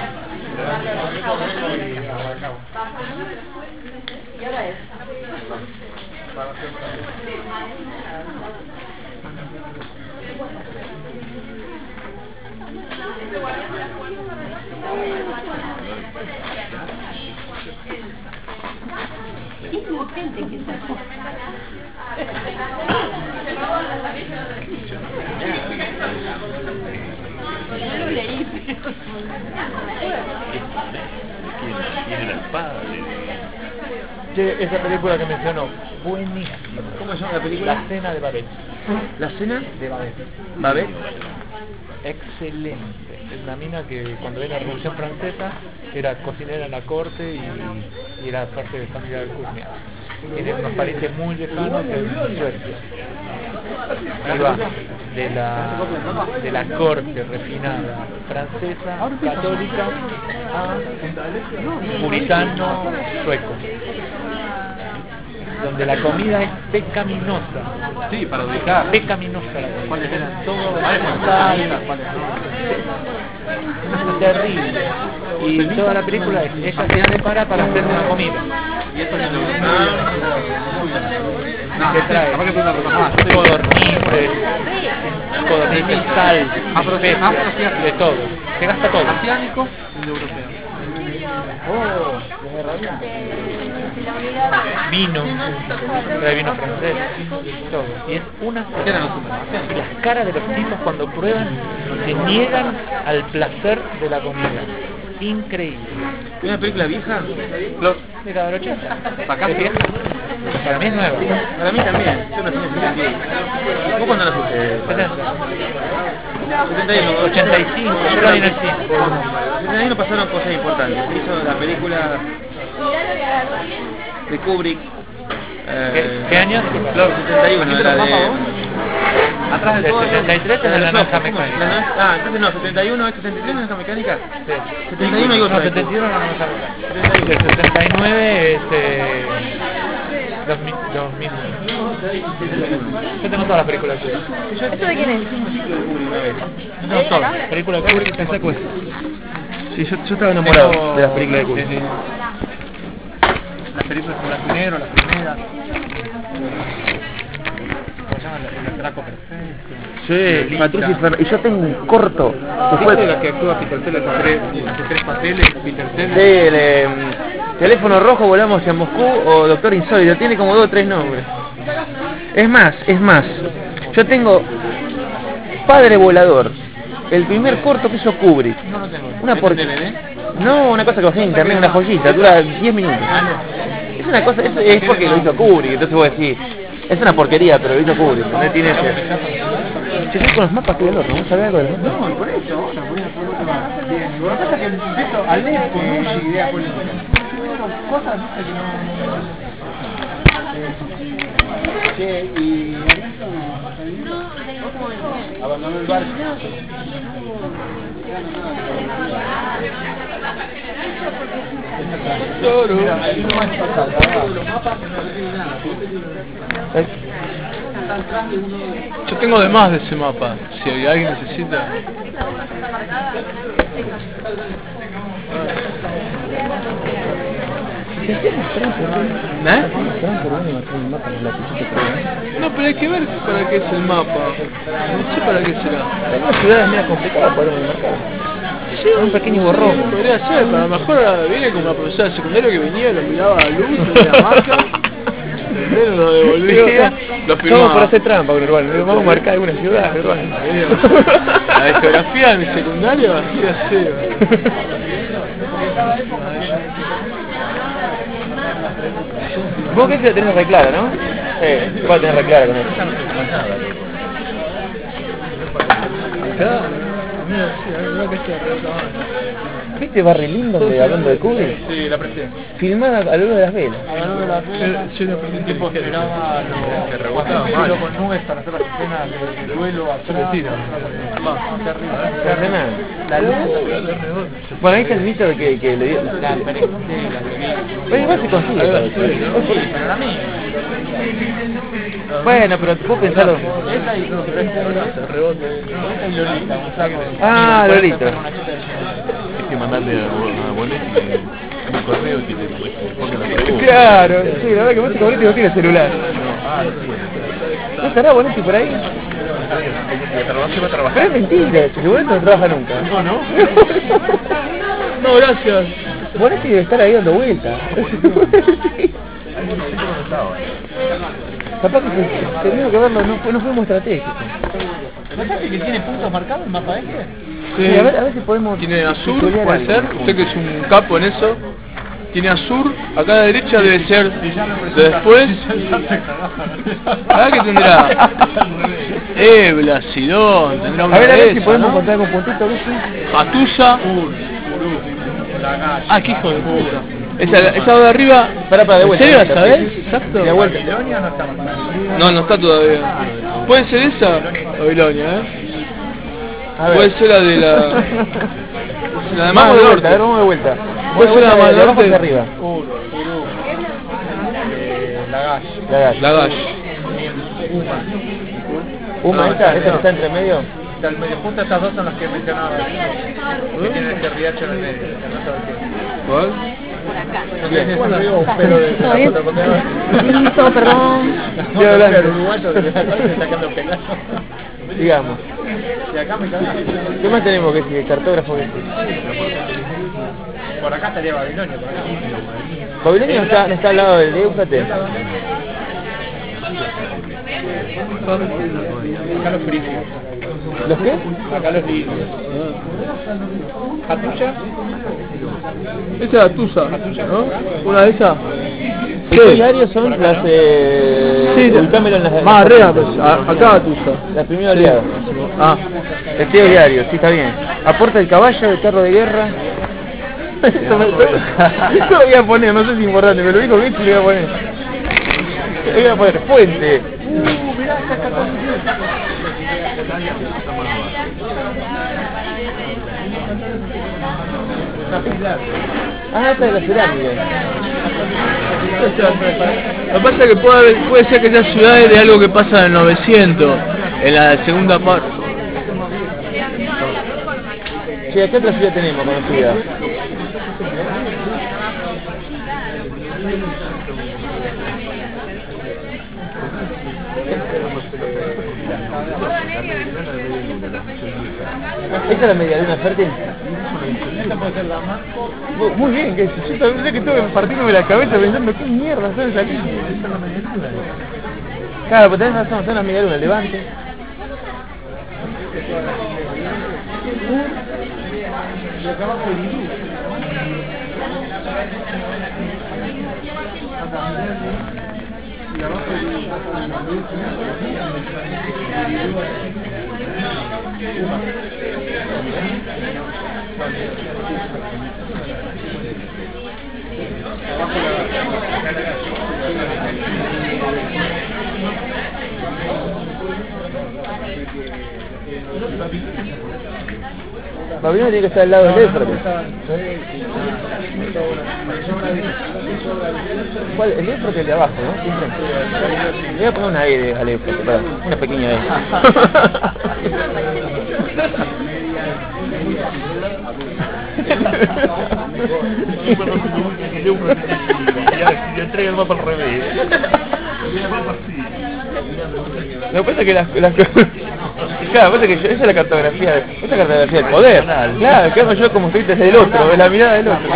¿qué hora es? Es urgente que se No lo leí, pero... ¿Quién, quién era el padre? Che, esa película que mencionó, buenísima. ¿Cómo se llama la película? La cena de Babel. ¿La cena? De Babel. ¿Babel? Excelente. Es una mina que cuando viene la Revolución Francesa era cocinera en la corte y, y era parte de familia del Cunha. Tiene unos parientes muy lejanos en Suecia. Iba de la, de la corte refinada francesa, católica, a puritano sueco, donde la comida es pecaminosa. Sí, para ubicar. Pecaminosa la comida. ¿Cuáles eran? Todo ¿Cuáles sal, eran? ¿Cuáles no? terrible. Y toda la película es, ella se prepara para hacer una comida. Y esto es lo Que trae codornices, codornices, sal, especias, de todo. Se gasta todo. Asiático y europeo. Oh, vino, trae vino francés, todo. Y es una... ¿Qué eran los últimos? Y las caras de los tipos cuando prueban se niegan al placer de la comida. Increíble. ¿Es una película vieja? De cada ochenta. ¿Para acá? ¿Es vieja? Para mí es nueva. Para mí también. Yo nací en el setenta y uno. ¿Vos cuándo naciste? setenta. setenta y uno. ochenta y cinco. Yo la vi en el cine. En el setenta y uno pasaron cosas importantes. Se hizo la película de Kubrick. Eh, ¿Qué, ¿Qué año? Claro, setenta y uno. Era de... Atrás de Del todo. setenta y tres es de la naranja ¿cómo? mecánica. La naranja- Ah, entonces no, setenta y uno es setenta y tres naranja mecánica. Sí. setenta y uno y otra. No, setenta y uno no nos sabe. El setenta y nueve es eh, dos mil, dos mil. Yo tengo todas las películas de Kubrick. ¿Esto de quién es? Yo tengo todas. Película de Kubrick. Pensé que sí, yo, yo estaba enamorado Tengo- de las películas de Kubrick. Sí, sí. Las películas con blanco y negro, las primeras. ¿Cómo se llama? El atraco perfecto. Sí, Patricia Fernández. Y yo tengo un corto. que ¿Cuál fue- es la que actúa Peter Sellers hace tres, hace tres papeles? Peter Sellers. Sí, el, eh, Teléfono Rojo, Volamos hacia Moscú o Doctor Insólito. Tiene como dos o tres nombres. Es más, es más. Yo tengo Padre Volador. El primer corto que hizo Kubrick. No lo tengo. Una ¿Es por... un D V D? No, una cosa que bajé en internet, una joyita, dura diez minutos. Es una cosa, es, es porque lo hizo Kubrick, entonces vos decís, es una porquería, pero lo hizo Kubrick, no tiene ese... Che, yo con los mapas que del horno, ¿vos sabés algo de los mapas? No, y por eso, ahora, por eso, por eso va bien. Lo que pasa es que empiezo a leer con mucha idea política. Cosas, viste, que no... Che, y... Abandonó el barco. Mira, ahí no más pasar, los mapas no tienen nada. Yo tengo de más de ese mapa, si alguien necesita. ¿Eh? No, pero hay que ver para qué es el mapa. No sé para qué será. En una ciudad es medio complicado poder marcar. Sí, un pequeño borrón. Podría ser, pero a lo mejor ahora viene como una profesora de secundario que venía, lo miraba a la luz, la marca, ¿entendés? Lo devolvía, lo Somos firmaba. por hacer trampa con Urbano, vamos a marcar alguna ciudad, Urbano. La geografía de mi secundario hacía cero. Vos que la tenés re clara, ¿no? Sí, vos la tenés re clara con eso. Acá, mira, sí, hay una que está re. ¿Viste Barry Lyndon de hablando de Kubrick? Sí, la presté. Filmada a lo largo de las velas. Hablando de la pena, Yo no aprendí el tipo inteligente. generaba Se los rebotaba cuatro mal. con nubes para hacer las escenas de, de duelo atrás. Se tira. Va, terrible. Cardenal. La luz, Bueno, ahí está el mito de que, que le dio... la perejil, la Bueno, igual se consigue. Algo todo así, eso. ¿no? Sí, pero la mía. Bueno, pero vos pensalo... Esa y dos, tres, Se rebote. esa y Lolita, un saco de... Ah, Por eso Lolita. era una cheta de cine. Hay que mandarle a, a Bonetti un correo que te ponga la pregunta. Claro, sí, la verdad que vos Bonetti no tiene celular. Ah, no tiene. ¿No estará Bonetti por ahí? Y a trabajar se va a Pero trabajar. es mentira, si Bonetti no trabaja nunca. No, no. No, gracias. Bonetti debe estar ahí dando vueltas. Sí. Capaz que se- tenemos que verlo, no, fue- no fuimos estratégicos. ¿Notaste que tiene puntos marcados el mapa este? Sí. Sí, a ver, a ver si podemos... Tiene Azur, tutorial puede algo. ser. Usted que es un capo en eso. Tiene Azur. Acá a la derecha debe ser de después. Acá que tendrá Ebla, Sidón, tendrá una A ver, a ver de si esas, podemos ¿no? encontrar algún puntito, Lucy. Atusa. Ah, qué hijo de puta. Esa, esa de arriba. Para, para, de vuelta. ¿En serio de la vuelta. sabés? Exacto. De vuelta. ¿Babilonia no está marcado? No, no está todavía. Puede ser esa, Babilonia, ¿eh? A ver. Puede ser la de la... La de Vamos Mago de de vuelta, a ver, Norte. vamos de vuelta. Puede Vamos de ser la vuelta más de abajo norte. hacia arriba. Eh, la Gash. La gas. La Gash. Uma, Ah, esta, está, esta que no. está entre medio. Está el medio punto, estas dos son las que mencionaba. Que tienen este riacho en el medio. que no sabe qué. ¿Cuál? No sé si es un río o un pelo de ¿Todo bien? fotocopiadora. Listo, perdón. Estoy hablando. El uruguayo de la calle sacando pelazos. Digamos. Y acá me cago. ¿Qué más tenemos que decir? Cartógrafo que Por acá estaría Babilonia, por acá. Babilonia no está, no está al lado del Éufrates. Acá los fricios. ¿Los qué? Acá los lirios. ¿Atuya? Esa es Atusa, ¿no? Una de esas. Estos diarios son las... Eh, Sí, ubicámelo en las... más arriba, pues, a- acá Atusa. Las primeras oleadas. Ah, Testigos diarios, sí, está bien. Aporta el caballo, el carro de guerra. Esto me, esto lo voy a poner, no sé si es importante, me lo dijo Vichy y lo voy a poner. Le voy a poner fuente. Ah, esta es la cerámica. lo que pasa es que puede, haber- puede ser que sea ciudades de algo que pasa en el novecientos, en la segunda parte. Che, ¿qué otra ciudad tenemos conocida? ¿Esta es la media luna fértil? Esta puede ser la más. Muy, muy bien, que yo también que estuve partiéndome la cabeza pensando qué mierda son esas líneas. Claro, pero tenés razón, son las media luna, levante. Y acá abajo el hindú. Y abajo Babilonia tiene que estar al lado del Éufrates. ¿Cuál? El Éufrates el de abajo, ¿no? Siempre. Le voy a poner una E de- al Éufrates, perdón, una pequeña E. Ya entrega el mapa al revés. Lo que pasa es que las... las claro, lo que pasa es que yo, esa es la cartografía, esa es la cartografía del poder. Claro, que hago yo como estoy desde el otro, de la mirada del otro.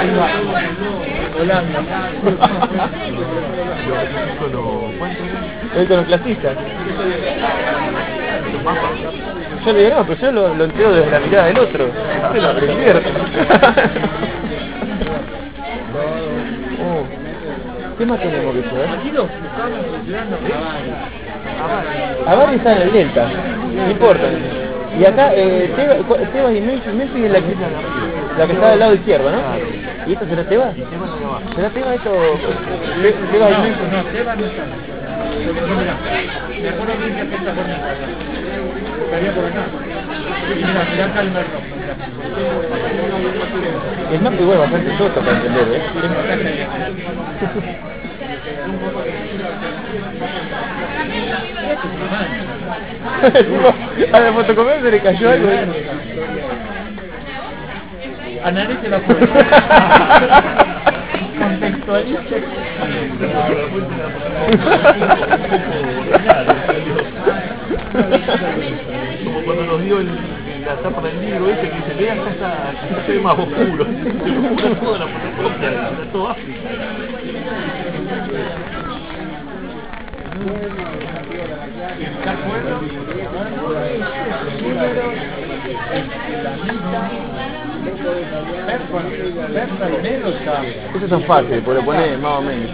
El iconoclastista. Yo le digo, no, pero yo lo, lo entero desde la mirada del otro. Usted lo aprendieron. Oh, ¿qué más tenemos que saber? Aquí los buscamos funcionando a Avari está en el delta, no importa. Y acá, eh, Tebas, cu- Tebas y Memphis, Memphis es la que, la que está del lado izquierdo, ¿no? ¿Y esto será Tebas? ¿Será Tebas esto? Le- Tebas y Memphis. No, Tebas no está. Mira, me acuerdo bien que empieza por mi casa. Estaría por acá. Y mira, mira acá el mar rojo. El mapa igual es bastante choto para entender, ¿eh? A la fotocopiadora se le cayó algo. Analice la foto. Contextualice. Como cuando nos dio el, la tapa del libro ese que dice, lea acá está, acá se ve más oscuro. Se ve oscura toda la fotocopia, era todo África. Esos son fáciles, porque lo pones más o menos.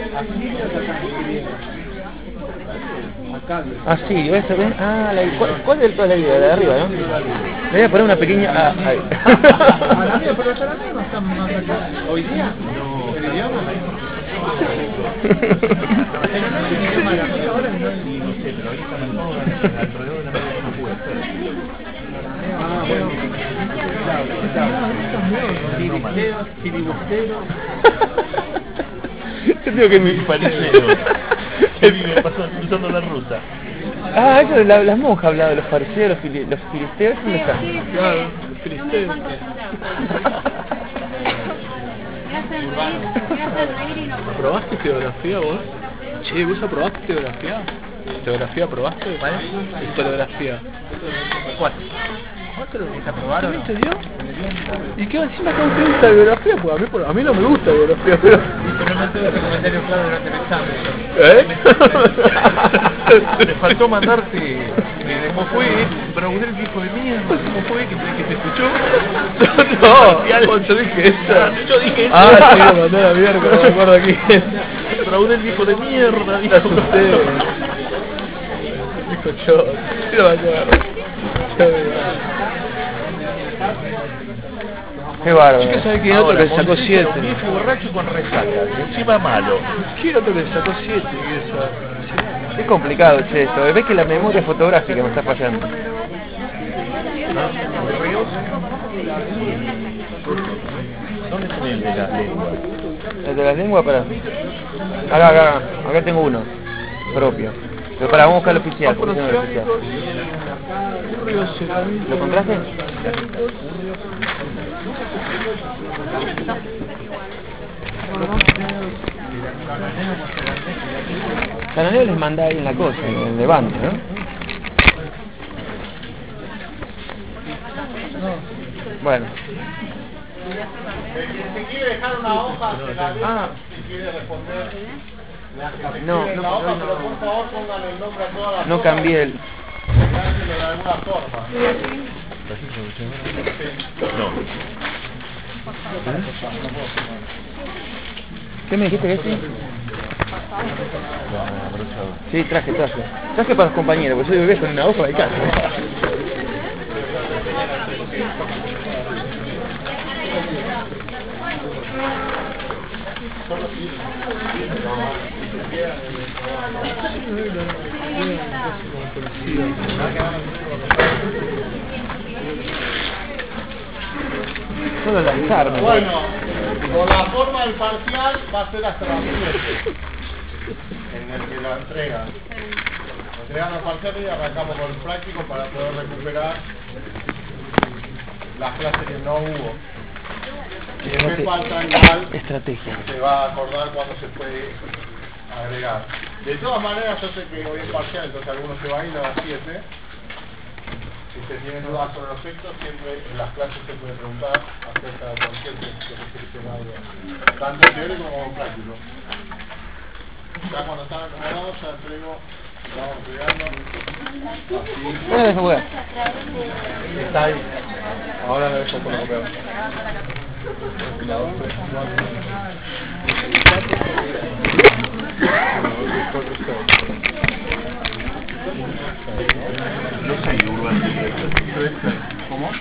Ah, sí, eso, ¿ves? Ah, la, ¿cuál, ¿cuál de todas las ideas? La de arriba, ¿no? Le voy a poner una pequeña... Ah, ahí. A la mía, pero hasta la mía no están más acá. ¿Hoy día? No. ¿El idioma? El idioma de la mía ahora no es... No sé, pero ahorita me pongo alrededor de la media no puede ser. Ah, bueno. Filibustero, filibustero. Yo digo que mi... Pariseo. Que vive pasando, cruzando la ruta. Ah, eso de la, las monjas hablaba de los fariseos, los, fili, los filisteos, ¿dónde están? Claro, los filisteos. ¿Probaste geografía vos? Che, ¿vos aprobaste geografía? ¿Geografía probaste? ¿Vale? Historiografía. Cuatro. ¿Cuatro? ¿Se aprobaron? ¿Viste, dio? ¿Y qué encima que a usted gusta geografía? Pues a mí, a mí no me gusta geografía, pero... Pero no te voy a recomendar el claro durante el examen. ¿Eh? Me faltó mandarte eh, cómo fue, Braudel dijo de mierda, cómo fue que, que te escuchó. No, yo dije esa. Yo dije esa. Ah, sí, lo mandó a la mierda, no me acuerdo aquí. Braudel dijo de mierda, dijo Dijo usted. Dijo yo, sí, no me acuerdo. Qué bárbaro. Chica, ¿sabe quién otro que sacó siete? Viejo borracho con resaca, encima malo. ¿Quién otro que sacó siete? Esa? Es complicado, che, esto. Ves que la memoria fotográfica me está fallando. ¿Dónde tenés el de las lenguas? El de las lenguas, para. Acá, acá, acá tengo uno. Propio. Pero para, vamos a buscar el oficial. porque tengo el oficial. ¿Lo encontraste? Cananeo les manda ahí en la cosa, en el Levante, ¿no? Bueno. Si quiere dejar una hoja, se la deja. Ah. Si quiere responder, No, la no, hoja, no, pero por favor póngale el nombre a todas las no hojas. cambié el... Dárselo de alguna forma. No. ¿Qué me dijiste que sí? Sí, traje, traje. Traje para los compañeros, porque soy bebé con una hoja de casa. Solo lanzarme. Bueno, con la forma del parcial va a ser hasta las siete en el que la entregan. Entregan el parcial y arrancamos con el práctico para poder recuperar las clases que no hubo. Y después falta igual, Estrategia. se va a acordar cuando se puede agregar. De todas maneras, yo sé que hoy es parcial, entonces algunos se van a ir a las siete. Si se tienen dudas sobre los textos, siempre en las clases se puede preguntar acerca de cualquier texto que se esté tanto teórico como práctico. Ya cuando están acomodados, ya entrego, vamos entregando. Así. Bueno, deja jugar. Está ahí. Ahora lo dejo por lo que veo.